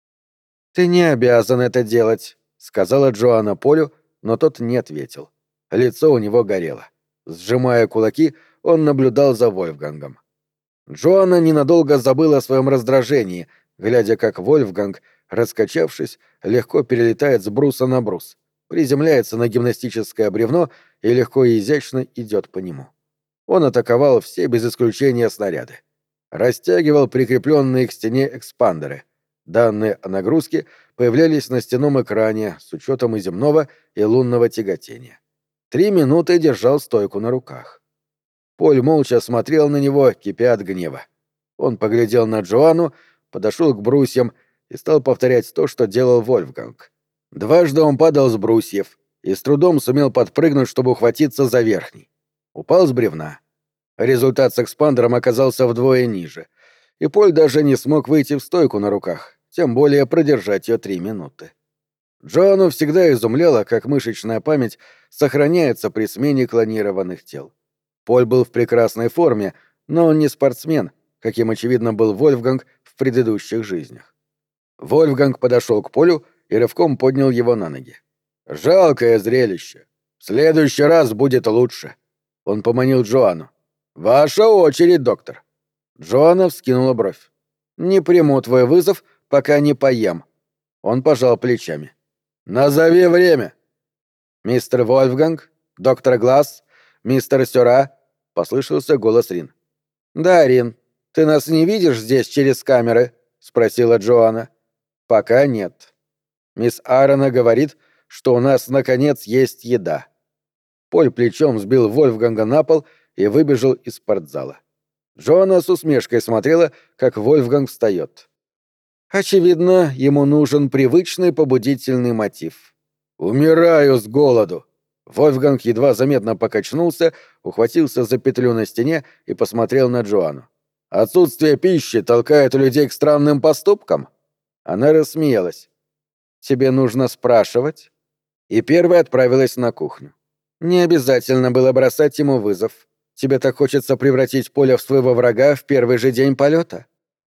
«Ты не обязан это делать», — сказала Джоанна Полю, но тот не ответил. Лицо у него горело. Сжимая кулаки, он наблюдал за Вольфгангом. Джоанна ненадолго забыла о своем раздражении, глядя, как Вольфганг, раскачавшись, легко перелетает с бруса на брус, приземляется на гимнастическое бревно и легко и изящно идет по нему. Он атаковал все без исключения снаряды. Растягивал прикрепленные к стене экспандеры. Данные о нагрузке появлялись на стенном экране с учетом и земного, и лунного тяготения. 3 минуты держал стойку на руках. Поль молча смотрел на него, кипя от гнева. Он поглядел на Джоанну, подошел к брусьям и стал повторять то, что делал Вольфганг. Дважды он падал с брусьев и с трудом сумел подпрыгнуть, чтобы ухватиться за верхний. Упал с бревна. Результат с экспандером оказался вдвое ниже, и Поль даже не смог выйти в стойку на руках, тем более продержать ее 3 минуты. Джоанну всегда изумляло, как мышечная память сохраняется при смене клонированных тел. Поль был в прекрасной форме, но он не спортсмен, каким, очевидно, был Вольфганг в предыдущих жизнях. Вольфганг подошел к Полю и рывком поднял его на ноги. «Жалкое зрелище. В следующий раз будет лучше». Он поманил Джоанну. «Ваша очередь, доктор». Джоанна вскинула бровь. «Не приму твой вызов, пока не поем». Он пожал плечами. «Назови время». «Мистер Вольфганг, доктор Гласс, мистер Сюра», — послышался голос Рин. «Да, Рин, ты нас не видишь здесь через камеры?» — спросила Джоанна. «Пока нет. Мисс Аарона говорит, что у нас, наконец, есть еда». Поль плечом сбил Вольфганга на пол и выбежал из спортзала. Джоанна с усмешкой смотрела, как Вольфганг встает. Очевидно, ему нужен привычный побудительный мотив. «Умираю с голоду!» Вольфганг едва заметно покачнулся, ухватился за петлю на стене и посмотрел на Джоанну. «Отсутствие пищи толкает людей к странным поступкам?» Она рассмеялась. «Тебе нужно спрашивать?» И первая отправилась на кухню. Не обязательно было бросать ему вызов. Тебе так хочется превратить Поля в своего врага в первый же день полета?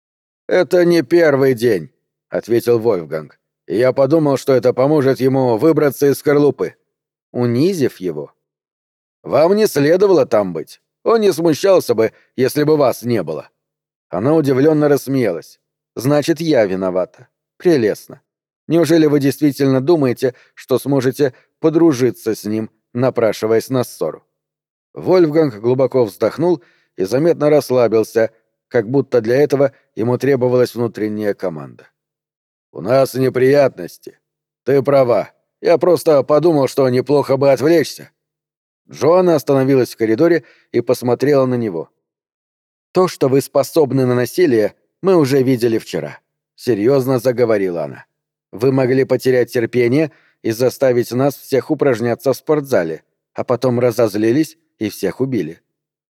«Это не первый день», — ответил Вольфганг. «И я подумал, что это поможет ему выбраться из скорлупы». «Унизив его?» Вам не следовало там быть. Он не смущался бы, если бы вас не было». Она удивленно рассмеялась. «Значит, я виновата. Прелестно. Неужели вы действительно думаете, что сможете подружиться с ним, напрашиваясь на ссору?» Вольфганг глубоко вздохнул и заметно расслабился, как будто для этого ему требовалась внутренняя команда. «У нас неприятности. Ты права. Я просто подумал, что неплохо бы отвлечься». Джоанна остановилась в коридоре и посмотрела на него. «То, что вы способны на насилие, мы уже видели вчера», — серьезно заговорила она. «Вы могли потерять терпение и заставить нас всех упражняться в спортзале, а потом разозлились и всех убили».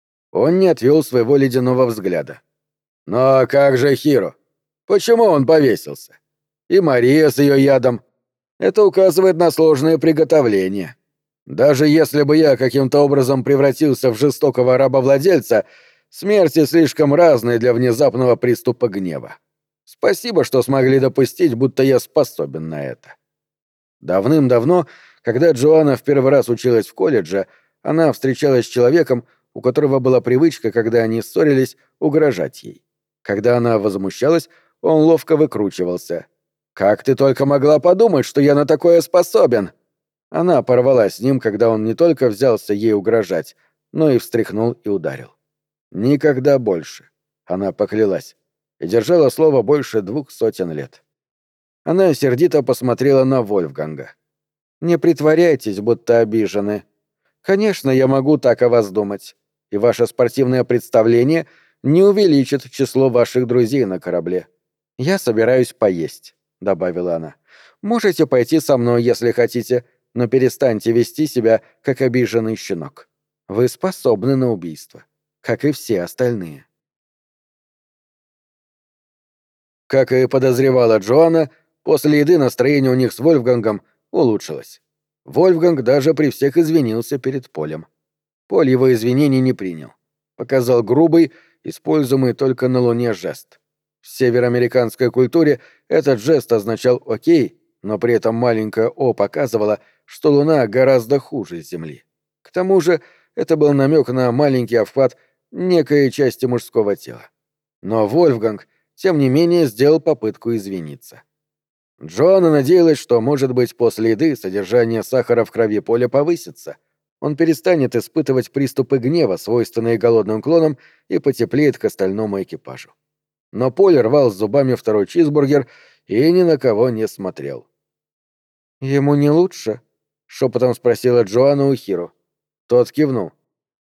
Он не отвел своего ледяного взгляда. «Но как же Хиро? Почему он повесился? И Мария с ее ядом. Это указывает на сложное приготовление. Даже если бы я каким-то образом превратился в жестокого рабовладельца, смерти слишком разные для внезапного приступа гнева. Спасибо, что смогли допустить, будто я способен на это». Давным-давно, когда Джоанна в первый раз училась в колледже, она встречалась с человеком, у которого была привычка, когда они ссорились, угрожать ей. Когда она возмущалась, он ловко выкручивался. «Как ты только могла подумать, что я на такое способен?» Она порвала с ним, когда он не только взялся ей угрожать, но и встряхнул и ударил. «Никогда больше», — она поклялась, и держала слово больше 200 лет. Она сердито посмотрела на Вольфганга. «Не притворяйтесь, будто обижены. Конечно, я могу так о вас думать, и ваше спортивное представление не увеличит число ваших друзей на корабле. Я собираюсь поесть», — добавила она. «Можете пойти со мной, если хотите, но перестаньте вести себя, как обиженный щенок. Вы способны на убийство, как и все остальные». Как и подозревала Джоанна, после еды настроение у них с Вольфгангом улучшилось. Вольфганг даже при всех извинился перед Полем. Поль его извинений не принял. Показал грубый, используемый только на Луне жест. В североамериканской культуре этот жест означал «окей», но при этом маленькое «о» показывало, что Луна гораздо хуже Земли. К тому же это был намек на маленький обхват некой части мужского тела. Но Вольфганг, тем не менее, сделал попытку извиниться. Джоанна надеялась, что, может быть, после еды содержание сахара в крови Поля повысится. Он перестанет испытывать приступы гнева, свойственные голодным клонам, и потеплеет к остальному экипажу. Но Поль рвал зубами второй чизбургер и ни на кого не смотрел. «Ему не лучше?» — шепотом спросила Джоанна у Хиро. Тот кивнул.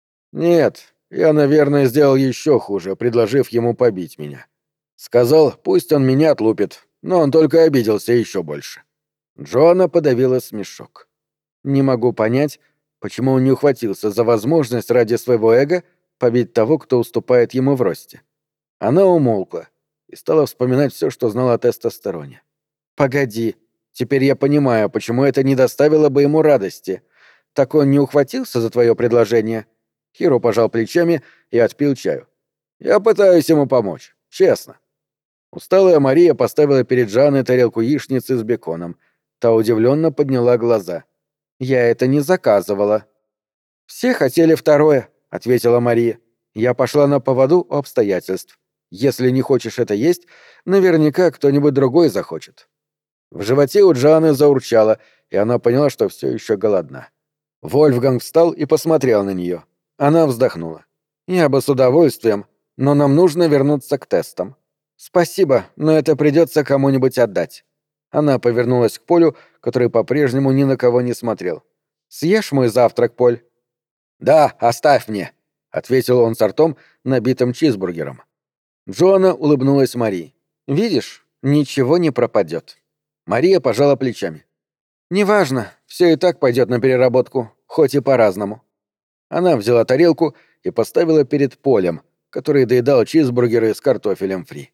«Нет, я, наверное, сделал еще хуже, предложив ему побить меня. Сказал, пусть он меня отлупит, но он только обиделся еще больше». Джоанна подавила смешок. «Не могу понять, почему он не ухватился за возможность ради своего эго побить того, кто уступает ему в росте». Она умолкла и стала вспоминать все, что знала о тестостероне. «Погоди, теперь я понимаю, почему это не доставило бы ему радости. Так он не ухватился за твое предложение?» Хиро пожал плечами и отпил чаю. «Я пытаюсь ему помочь, честно». Усталая Мария поставила перед Жанной тарелку яичницы с беконом. Та удивленно подняла глаза. «Я это не заказывала». «Все хотели второе», — ответила Мария. «Я пошла на поводу у обстоятельств. Если не хочешь это есть, наверняка кто-нибудь другой захочет». В животе у Джаны заурчало, и она поняла, что все еще голодна. Вольфганг встал и посмотрел на нее. Она вздохнула. «Я бы с удовольствием, но нам нужно вернуться к тестам». «Спасибо, но это придется кому-нибудь отдать». Она повернулась к Полю, который по-прежнему ни на кого не смотрел. «Съешь мой завтрак, Поль?» «Да, оставь мне», — ответил он с ртом, набитым чизбургером. Джоанна улыбнулась Марии. «Видишь, ничего не пропадет». Мария пожала плечами. «Неважно, все и так пойдет на переработку, хоть и по-разному». Она взяла тарелку и поставила перед Полем, который доедал чизбургеры с картофелем фри.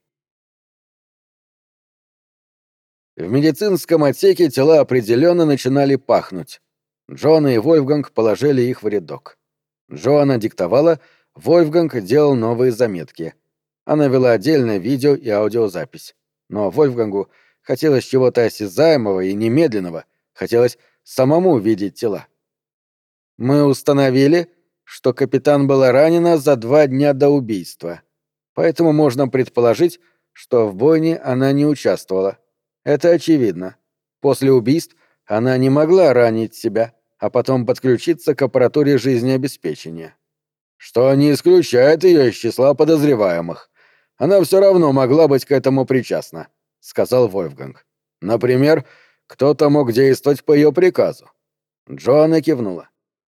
В медицинском отсеке тела определенно начинали пахнуть. Джоанна и Вольфганг положили их в рядок. Джоанна диктовала, Вольфганг делал новые заметки. Она вела отдельно видео и аудиозапись. Но Вольфгангу хотелось чего-то осязаемого и немедленного, хотелось самому видеть тела. Мы установили, что капитан была ранена за 2 дня до убийства. Поэтому можно предположить, что в бойне она не участвовала. Это очевидно. После убийств она не могла ранить себя, а потом подключиться к аппаратуре жизнеобеспечения. Что не исключает ее из числа подозреваемых. Она все равно могла быть к этому причастна, сказал Вольфганг. Например, кто-то мог действовать по ее приказу. Джоанна кивнула.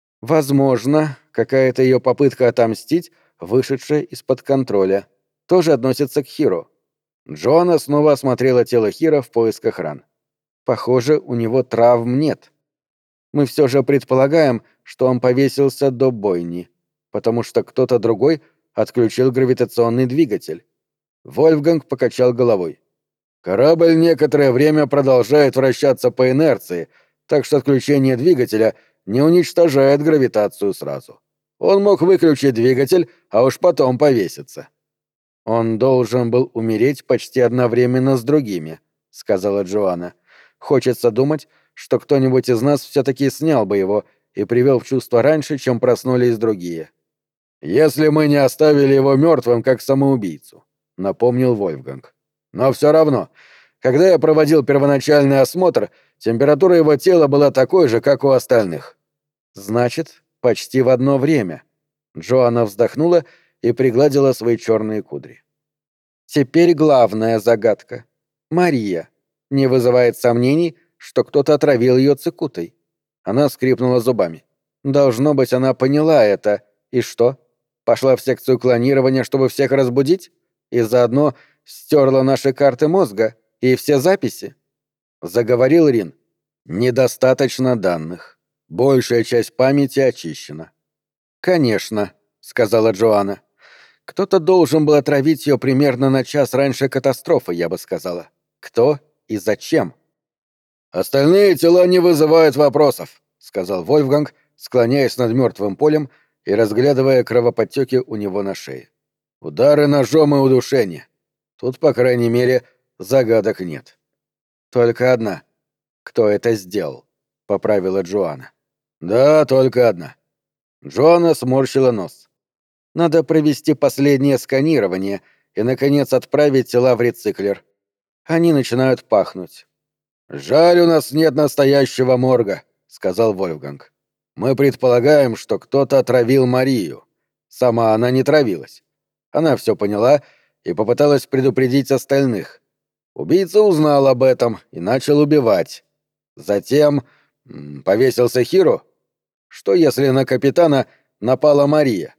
Возможно, какая-то ее попытка отомстить, вышедшая из-под контроля, тоже относится к Хиро. Джоанна снова осмотрела тело Хиро в поисках ран. Похоже, у него травм нет. Мы все же предполагаем, что он повесился до бойни, потому что кто-то другой отключил гравитационный двигатель. Вольфганг покачал головой. Корабль некоторое время продолжает вращаться по инерции, так что отключение двигателя не уничтожает гравитацию сразу. Он мог выключить двигатель, а уж потом повеситься. Он должен был умереть почти одновременно с другими, сказала Джоанна. Хочется думать, что кто-нибудь из нас все-таки снял бы его и привел в чувство раньше, чем проснулись другие. Если мы не оставили его мертвым, как самоубийцу, напомнил Вольфганг. Но все равно, когда я проводил первоначальный осмотр, температура его тела была такой же, как у остальных. Значит, почти в одно время. Джоанна вздохнула и пригладила свои черные кудри. Теперь главная загадка. Мария. Не вызывает сомнений, что кто-то отравил ее цикутой. Она скрипнула зубами. Должно быть, она поняла это. И что? Пошла в секцию клонирования, чтобы всех разбудить? И заодно стерла наши карты мозга и все записи? Заговорил Рин. Недостаточно данных. Большая часть памяти очищена. Конечно, сказала Джоанна. Кто-то должен был отравить ее примерно на час раньше катастрофы, я бы сказала. Кто и зачем? Остальные тела не вызывают вопросов, сказал Вольфганг, склоняясь над мертвым полем и разглядывая кровоподтеки у него на шее. Удары ножом и удушение. Тут, по крайней мере, загадок нет. Только одна. Кто это сделал? Поправила Джоанна. Да, только одна. Джоанна сморщила нос. Надо провести последнее сканирование и, наконец, отправить тела в рециклер. Они начинают пахнуть. «Жаль, у нас нет настоящего морга», — сказал Вольфганг. «Мы предполагаем, что кто-то отравил Марию. Сама она не травилась. Она все поняла и попыталась предупредить остальных. Убийца узнал об этом и начал убивать. Затем повесился Хиро. Что если на капитана напала Мария?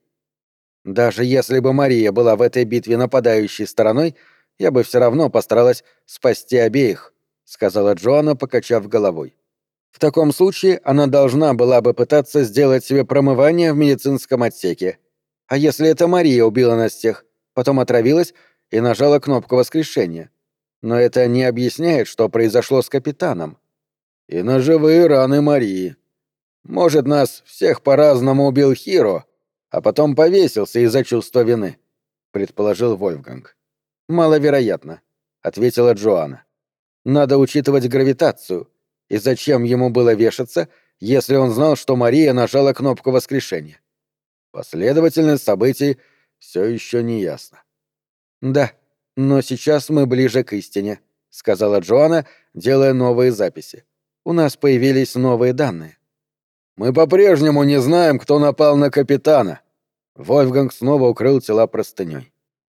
Даже если бы Мария была в этой битве нападающей стороной, я бы все равно постаралась спасти обеих», — сказала Джоанна, покачав головой. «В таком случае она должна была бы пытаться сделать себе промывание в медицинском отсеке. А если это Мария убила нас всех, потом отравилась и нажала кнопку воскрешения? Но это не объясняет, что произошло с капитаном. И ножевые раны Марии. Может, нас всех по-разному убил Хиро, а потом повесился из-за чувства вины», — предположил Вольфганг. «Маловероятно», — ответила Джоанна. «Надо учитывать гравитацию. И зачем ему было вешаться, если он знал, что Мария нажала кнопку воскрешения? Последовательность событий все еще не ясна». «Да, но сейчас мы ближе к истине», — сказала Джоанна, делая новые записи. «У нас появились новые данные». «Мы по-прежнему не знаем, кто напал на капитана». Вольфганг снова укрыл тела простыней.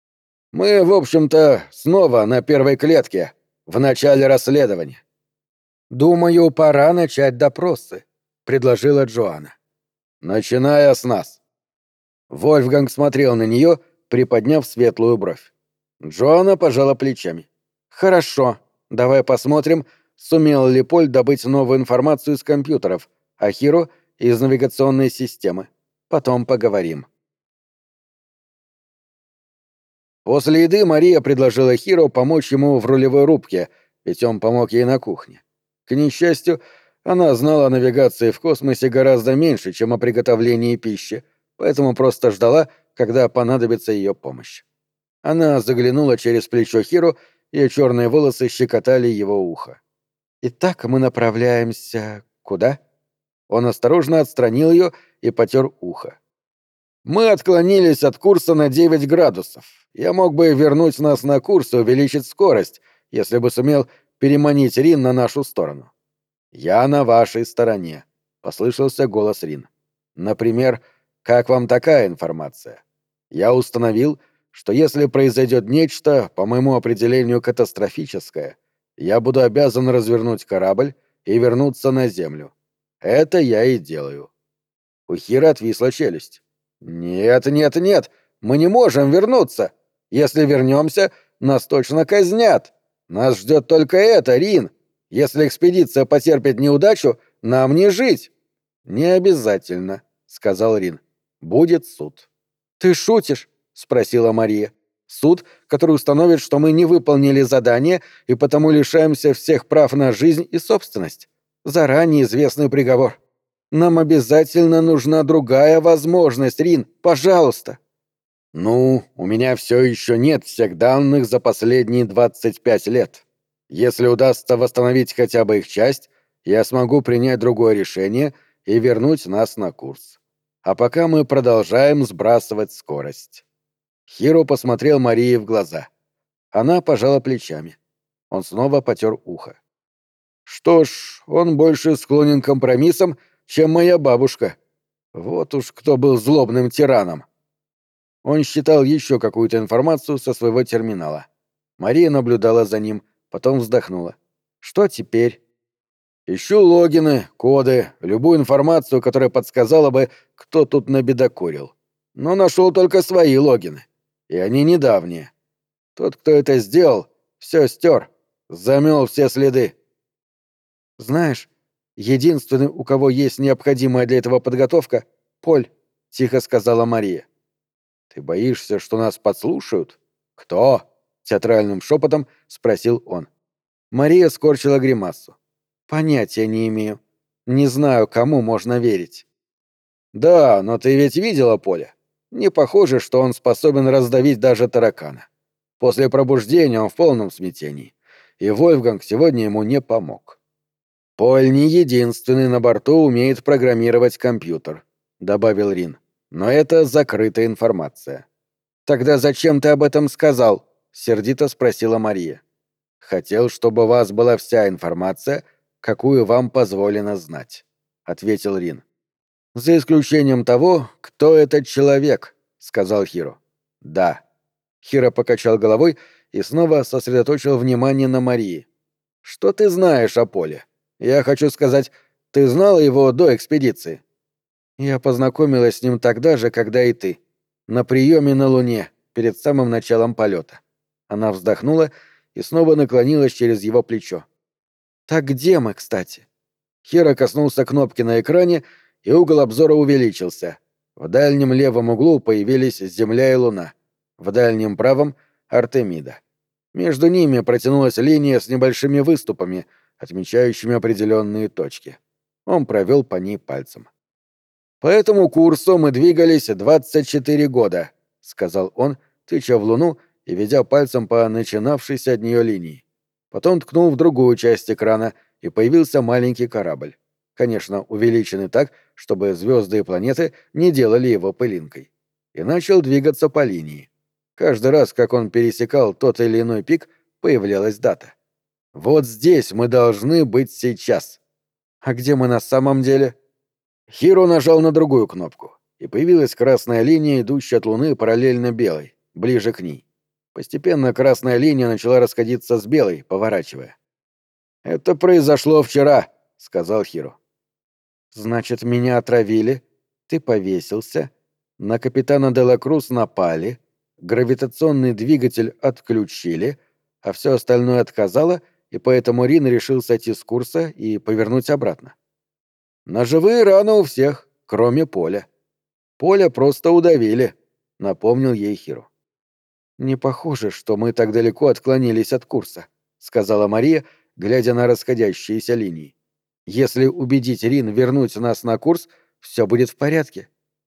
«Мы, в общем-то, снова на первой клетке, в начале расследования». «Думаю, пора начать допросы», — предложила Джоанна. «Начиная с нас». Вольфганг смотрел на нее, приподняв светлую бровь. Джоанна пожала плечами. «Хорошо, давай посмотрим, сумел ли Поль добыть новую информацию из компьютеров, а Хиро — из навигационной системы. Потом поговорим». После еды Мария предложила Хиро помочь ему в рулевой рубке, ведь он помог ей на кухне. К несчастью, она знала о навигации в космосе гораздо меньше, чем о приготовлении пищи, поэтому просто ждала, когда понадобится ее помощь. Она заглянула через плечо Хиро, и черные волосы щекотали его ухо. «Итак, мы направляемся... куда?» Он осторожно отстранил ее и потер ухо. «Мы отклонились от курса на 9 градусов. Я мог бы вернуть нас на курс и увеличить скорость, если бы сумел переманить Рин на нашу сторону». «Я на вашей стороне», — послышался голос Рин. «Например, как вам такая информация? Я установил, что если произойдет нечто, по моему определению катастрофическое, я буду обязан развернуть корабль и вернуться на Землю. Это я и делаю». У Хира отвисла челюсть. «Нет, нет, нет, мы не можем вернуться. Если вернемся, нас точно казнят. Нас ждет только это, Рин. Если экспедиция потерпит неудачу, нам не жить». «Не обязательно», — сказал Рин. «Будет суд». «Ты шутишь?» — спросила Мария. «Суд, который установит, что мы не выполнили задание и потому лишаемся всех прав на жизнь и собственность. Заранее известный приговор. Нам обязательно нужна другая возможность, Рин, пожалуйста». «Ну, у меня все еще нет всех данных за последние 25 лет. Если удастся восстановить хотя бы их часть, я смогу принять другое решение и вернуть нас на курс. А пока мы продолжаем сбрасывать скорость». Хиро посмотрел Марии в глаза. Она пожала плечами. Он снова потер ухо. «Что ж, он больше склонен к компромиссам, чем моя бабушка. Вот уж кто был злобным тираном». Он считал еще какую-то информацию со своего терминала. Мария наблюдала за ним, потом вздохнула. «Что теперь?» «Ищу логины, коды, любую информацию, которая подсказала бы, кто тут набедокурил. Но нашел только свои логины. И они недавние. Тот, кто это сделал, все стер, замел все следы». «Знаешь, единственный, у кого есть необходимая для этого подготовка — Поль», — тихо сказала Мария. «Ты боишься, что нас подслушают?» «Кто?» — театральным шепотом спросил он. Мария скорчила гримасу. «Понятия не имею. Не знаю, кому можно верить». «Да, но ты ведь видела Поля? Не похоже, что он способен раздавить даже таракана. После пробуждения он в полном смятении, и Вольфганг сегодня ему не помог». «Поль не единственный на борту умеет программировать компьютер», — добавил Рин. «Но это закрытая информация». «Тогда зачем ты об этом сказал?» — сердито спросила Мария. «Хотел, чтобы у вас была вся информация, какую вам позволено знать», — ответил Рин. «За исключением того, кто этот человек», — сказал Хиро. «Да». Хиро покачал головой и снова сосредоточил внимание на Марии. «Что ты знаешь о Поле? Я хочу сказать, ты знала его до экспедиции?» «Я познакомилась с ним тогда же, когда и ты. На приеме на Луне, перед самым началом полета». Она вздохнула и снова наклонилась через его плечо. «Так где мы, кстати?» Хиро коснулся кнопки на экране, и угол обзора увеличился. В дальнем левом углу появились Земля и Луна. В дальнем правом — Артемида. Между ними протянулась линия с небольшими выступами, отмечающими определенные точки. Он провел по ней пальцем. «По этому курсу мы двигались 24 года», — сказал он, тыча в Луну и ведя пальцем по начинавшейся от нее линии. Потом ткнул в другую часть экрана, и появился маленький корабль. Конечно, увеличенный так, чтобы звезды и планеты не делали его пылинкой. И начал двигаться по линии. Каждый раз, как он пересекал тот или иной пик, появлялась дата. «Вот здесь мы должны быть сейчас». «А где мы на самом деле?» Хиро нажал на другую кнопку, и появилась красная линия, идущая от Луны параллельно белой, ближе к ней. Постепенно красная линия начала расходиться с белой, поворачивая. «Это произошло вчера», — сказал Хиро. «Значит, меня отравили, ты повесился, на капитана Делакрус напали, гравитационный двигатель отключили, а все остальное отказало, и поэтому Рин решил сойти с курса и повернуть обратно. Ножевые раны у всех, кроме Поля. Поля просто удавили», — напомнил ей Хиро. «Не похоже, что мы так далеко отклонились от курса», — сказала Мария, глядя на расходящиеся линии. «Если убедить Рин вернуть нас на курс, все будет в порядке».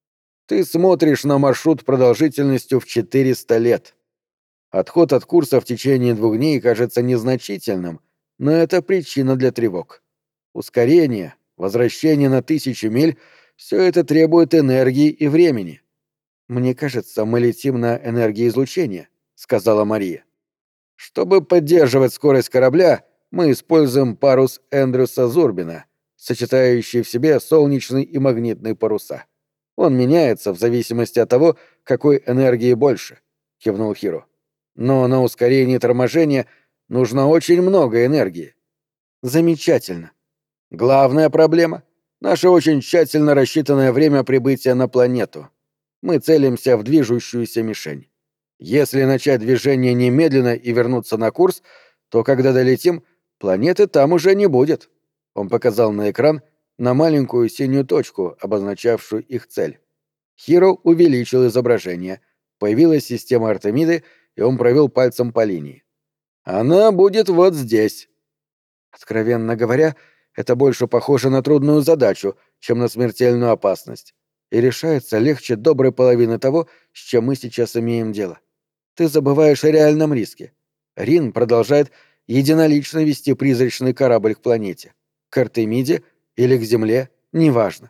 «Ты смотришь на маршрут продолжительностью в 400 лет. Отход от курса в течение 2 дней кажется незначительным, но это причина для тревог. Ускорение Возвращение на тысячи миль — все это требует энергии и времени. «Мне кажется, мы летим на энергоизлучение», — сказала Мария. «Чтобы поддерживать скорость корабля, мы используем парус Эндрюса Зурбина, сочетающий в себе солнечный и магнитный паруса. Он меняется в зависимости от того, какой энергии больше», — кивнул Хиро. «Но на ускорение торможения нужно очень много энергии». «Замечательно. Главная проблема — наше очень тщательно рассчитанное время прибытия на планету. Мы целимся в движущуюся мишень. Если начать движение немедленно и вернуться на курс, то когда долетим, планеты там уже не будет». Он показал на экран на маленькую синюю точку, обозначавшую их цель. Хиро увеличил изображение. Появилась система Артемиды, и он провел пальцем по линии. «Она будет вот здесь». Откровенно говоря, это больше похоже на трудную задачу, чем на смертельную опасность, и решается легче доброй половины того, с чем мы сейчас имеем дело. Ты забываешь о реальном риске. Рин продолжает единолично вести призрачный корабль к планете. К Артемиде или к Земле, неважно.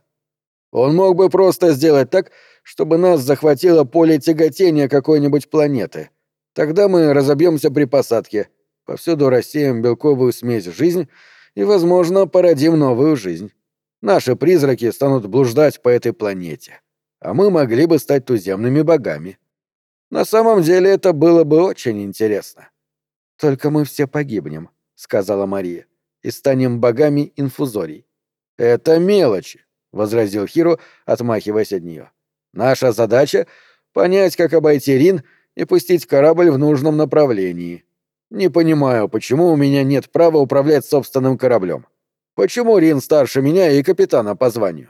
Он мог бы просто сделать так, чтобы нас захватило поле тяготения какой-нибудь планеты. Тогда мы разобьемся при посадке, повсюду рассеем белковую смесь жизнь и, возможно, породим новую жизнь. Наши призраки станут блуждать по этой планете, а мы могли бы стать туземными богами. На самом деле это было бы очень интересно. «Только мы все погибнем», — сказала Мария, — «и станем богами инфузорий». «Это мелочи», — возразил Хиро, отмахиваясь от нее. «Наша задача — понять, как обойти Рин и пустить корабль в нужном направлении. Не понимаю, почему у меня нет права управлять собственным кораблем. Почему Рин старше меня и капитана по званию?»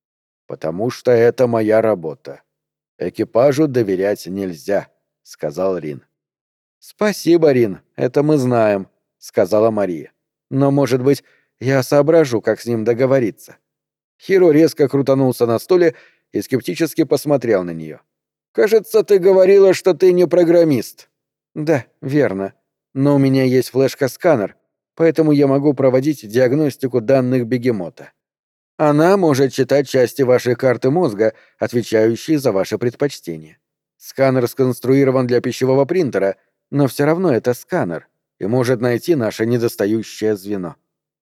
«Потому что это моя работа. Экипажу доверять нельзя», — сказал Рин. «Спасибо, Рин, это мы знаем», — сказала Мария. «Но, может быть, я соображу, как с ним договориться». Хиро резко крутанулся на стуле и скептически посмотрел на нее. «Кажется, ты говорила, что ты не программист». «Да, верно. Но у меня есть флешка-сканер, поэтому я могу проводить диагностику данных бегемота. Она может читать части вашей карты мозга, отвечающие за ваши предпочтения. Сканер сконструирован для пищевого принтера, но все равно это сканер и может найти наше недостающее звено».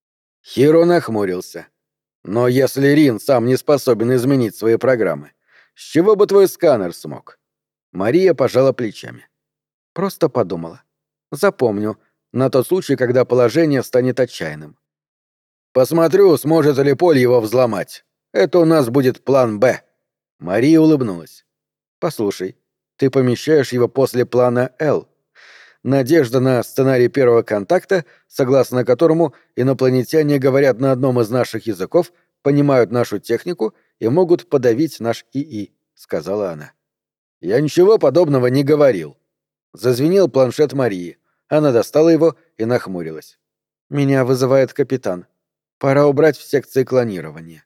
Хиро нахмурился. «Но если Рин сам не способен изменить свои программы, с чего бы твой сканер смог?» Мария пожала плечами. Просто подумала. Запомню, на тот случай, когда положение станет отчаянным. «Посмотрю, сможет ли Поль его взломать. Это у нас будет план «Б». Мария улыбнулась. «Послушай, ты помещаешь его после плана «Л». Надежда на сценарий первого контакта, согласно которому инопланетяне говорят на одном из наших языков, понимают нашу технику и могут подавить наш ИИ», — сказала она. «Я ничего подобного не говорил». Зазвенел планшет Марии. Она достала его и нахмурилась. «Меня вызывает капитан. Пора убрать в секции клонирования».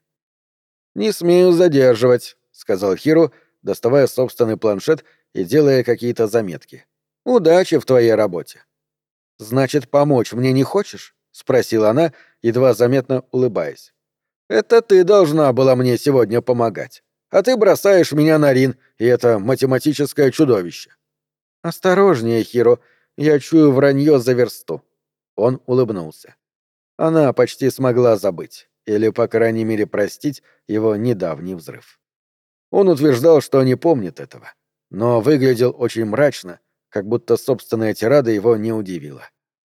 «Не смею задерживать», — сказал Хиро, доставая собственный планшет и делая какие-то заметки. «Удачи в твоей работе». «Значит, помочь мне не хочешь?» — спросила она, едва заметно улыбаясь. «Это ты должна была мне сегодня помогать. А ты бросаешь меня на Рин, и это математическое чудовище». «Осторожнее, Хиро, я чую вранье за версту». Он улыбнулся. Она почти смогла забыть, или, по крайней мере, простить его недавний взрыв. Он утверждал, что не помнит этого, но выглядел очень мрачно, как будто собственная тирада его не удивила.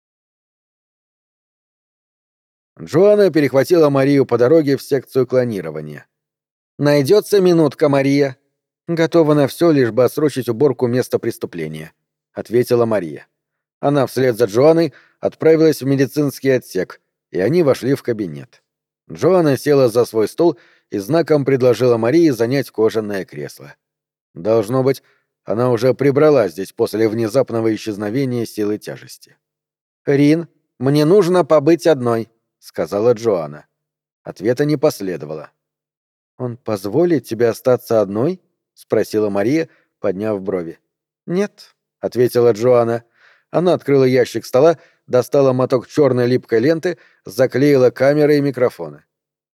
Джоанна перехватила Марию по дороге в секцию клонирования. «Найдется минутка, Мария». «Готова на все, лишь бы отсрочить уборку места преступления», — ответила Мария. Она вслед за Джоанной отправилась в медицинский отсек, и они вошли в кабинет. Джоанна села за свой стол и знаком предложила Марии занять кожаное кресло. Должно быть, она уже прибрала здесь после внезапного исчезновения силы тяжести. «Рин, мне нужно побыть одной», — сказала Джоанна. Ответа не последовало. «Он позволит тебе остаться одной?» — спросила Мария, подняв брови. «Нет», — ответила Джоанна. Она открыла ящик стола, достала моток черной липкой ленты, заклеила камеры и микрофоны.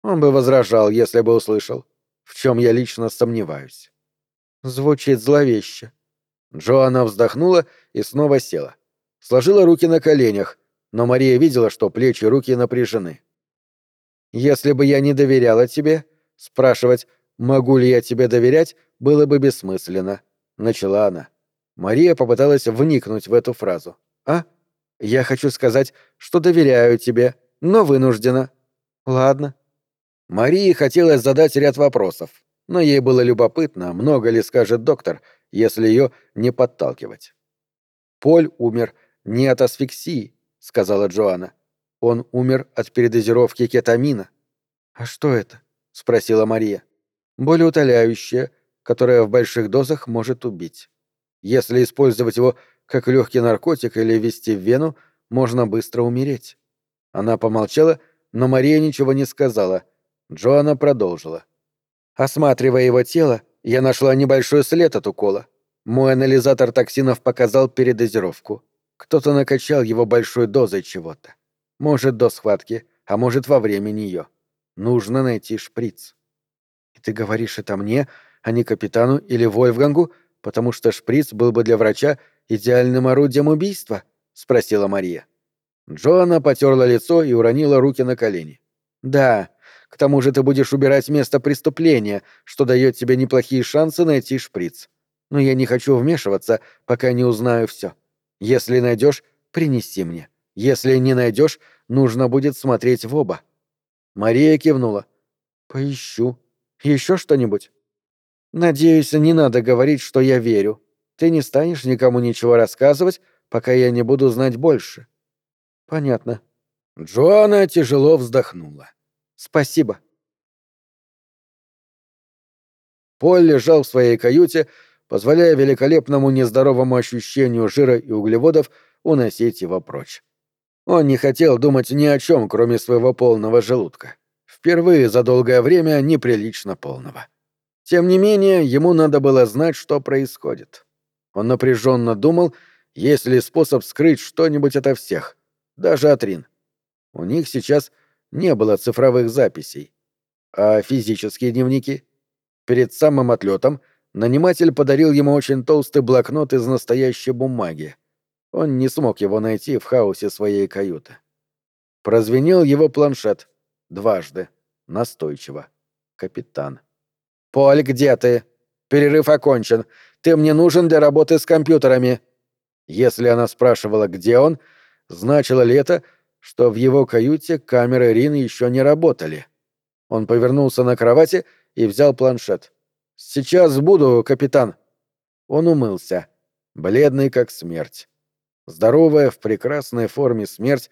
Он бы возражал, если бы услышал, в чем я лично сомневаюсь. Звучит зловеще. Джоанна вздохнула и снова села. Сложила руки на коленях, но Мария видела, что плечи и руки напряжены. «Если бы я не доверяла тебе, спрашивать, могу ли я тебе доверять, было бы бессмысленно», — начала она. Мария попыталась вникнуть в эту фразу. «А? Я хочу сказать, что доверяю тебе, но вынуждена». «Ладно». Марии хотелось задать ряд вопросов, но ей было любопытно, много ли скажет доктор, если ее не подталкивать. «Поль умер не от асфиксии», — сказала Джоанна. «Он умер от передозировки кетамина». «А что это?» — спросила Мария. «Болеутоляющее, которое в больших дозах может убить. Если использовать его как легкий наркотик или ввести в вену, можно быстро умереть». Она помолчала, но Мария ничего не сказала. Джоанна продолжила. «Осматривая его тело, я нашла небольшой след от укола. Мой анализатор токсинов показал передозировку. Кто-то накачал его большой дозой чего-то. Может, до схватки, а может, во время нее. Нужно найти шприц». «И ты говоришь это мне, а не капитану или Вольфгангу, потому что шприц был бы для врача идеальным орудием убийства?» — спросила Мария. Джоанна потерла лицо и уронила руки на колени. «Да, к тому же ты будешь убирать место преступления, что дает тебе неплохие шансы найти шприц. Но я не хочу вмешиваться, пока не узнаю все. Если найдешь, принеси мне. Если не найдешь, нужно будет смотреть в оба». Мария кивнула. «Поищу. Еще что-нибудь?» «Надеюсь, не надо говорить, что я верю. Ты не станешь никому ничего рассказывать, пока я не буду знать больше». «Понятно». Джоанна тяжело вздохнула. «Спасибо». Поль лежал в своей каюте, позволяя великолепному нездоровому ощущению жира и углеводов уносить его прочь. Он не хотел думать ни о чем, кроме своего полного желудка. Впервые за долгое время неприлично полного. Тем не менее, ему надо было знать, что происходит. Он напряженно думал, есть ли способ скрыть что-нибудь ото всех, даже от Рин. У них сейчас не было цифровых записей. А физические дневники? Перед самым отлетом наниматель подарил ему очень толстый блокнот из настоящей бумаги. Он не смог его найти в хаосе своей каюты. Прозвенел его планшет. Дважды. Настойчиво. Капитан. «Поль, где ты? Перерыв окончен. Ты мне нужен для работы с компьютерами». Если она спрашивала, где он, значило ли это, что в его каюте камеры Рин еще не работали? Он повернулся на кровати и взял планшет. «Сейчас буду, капитан». Он умылся. Бледный, как смерть. Здоровая, в прекрасной форме смерть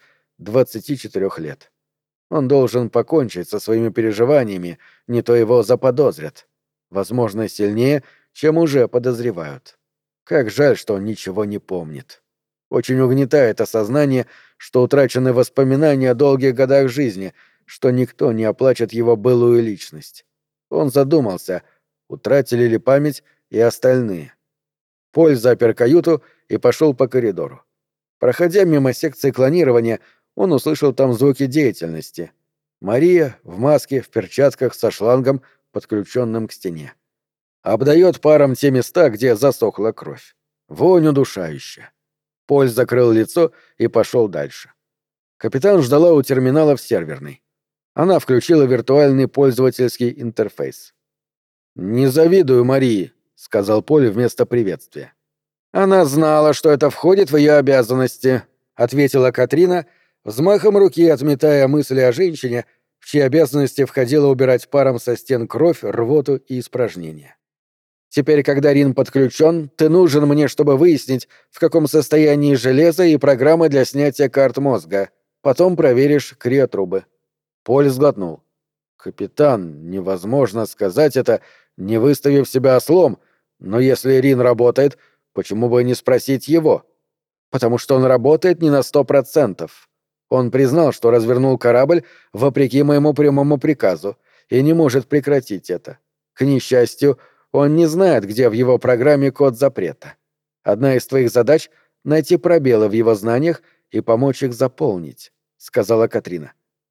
24 лет. Он должен покончить со своими переживаниями, не то его заподозрят. Возможно, сильнее, чем уже подозревают. Как жаль, что он ничего не помнит. Очень угнетает осознание, что утрачены воспоминания о долгих годах жизни, что никто не оплачет его былую личность. Он задумался, утратили ли память и остальные. Поль запер каюту и пошел по коридору. Проходя мимо секции клонирования, он услышал там звуки деятельности. Мария в маске, в перчатках со шлангом, подключенным к стене. Обдает паром те места, где засохла кровь. Вонь удушающая. Поль закрыл лицо и пошел дальше. Капитан ждала у терминала в серверной. Она включила виртуальный пользовательский интерфейс. «Не завидую Марии», — сказал Поль вместо приветствия. «Она знала, что это входит в ее обязанности», — ответила Катрина, взмахом руки отметая мысли о женщине, в чьи обязанности входило убирать паром со стен кровь, рвоту и испражнения. «Теперь, когда Рин подключен, ты нужен мне, чтобы выяснить, в каком состоянии железо и программы для снятия карт мозга. Потом проверишь криотрубы». Поль сглотнул. «Капитан, невозможно сказать это, не выставив себя ослом, но если Рин работает, почему бы не спросить его? Потому что он работает не на 100%. Он признал, что развернул корабль вопреки моему прямому приказу и не может прекратить это. К несчастью, он не знает, где в его программе код запрета. Одна из твоих задач — найти пробелы в его знаниях и помочь их заполнить», — сказала Катрина.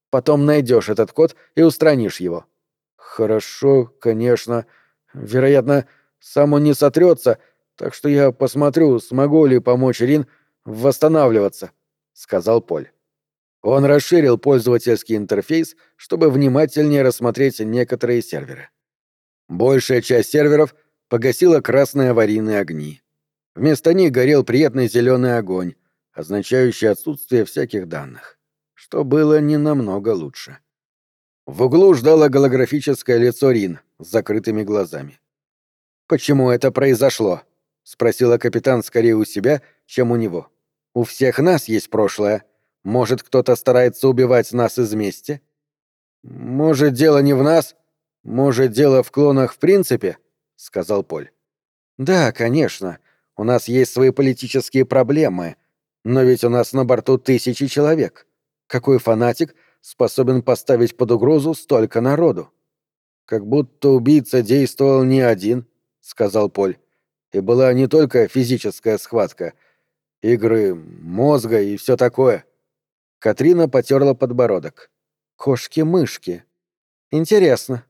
Потом найдешь этот код и устранишь его». «Хорошо, конечно. Вероятно, сам он не сотрется, так что я посмотрю, смогу ли помочь Рин восстанавливаться», — сказал Поль. Он расширил пользовательский интерфейс, чтобы внимательнее рассмотреть некоторые серверы. Большая часть серверов погасила красные аварийные огни. Вместо них горел приятный зеленый огонь, означающий отсутствие всяких данных, что было не намного лучше. В углу ждало голографическое лицо Рин с закрытыми глазами. «Почему это произошло?» — спросила капитан скорее у себя, чем у него. «У всех нас есть прошлое. Может, кто-то старается убивать нас из мести?» «Может, дело не в нас? Может, дело в клонах в принципе?» — сказал Поль. «Да, конечно. У нас есть свои политические проблемы. Но ведь у нас на борту тысячи человек. Какой фанатик способен поставить под угрозу столько народу?» «Как будто убийца действовал не один», — сказал Поль. «И была не только физическая схватка. Игры мозга и все такое». Катрина потерла подбородок. «Кошки-мышки. Интересно.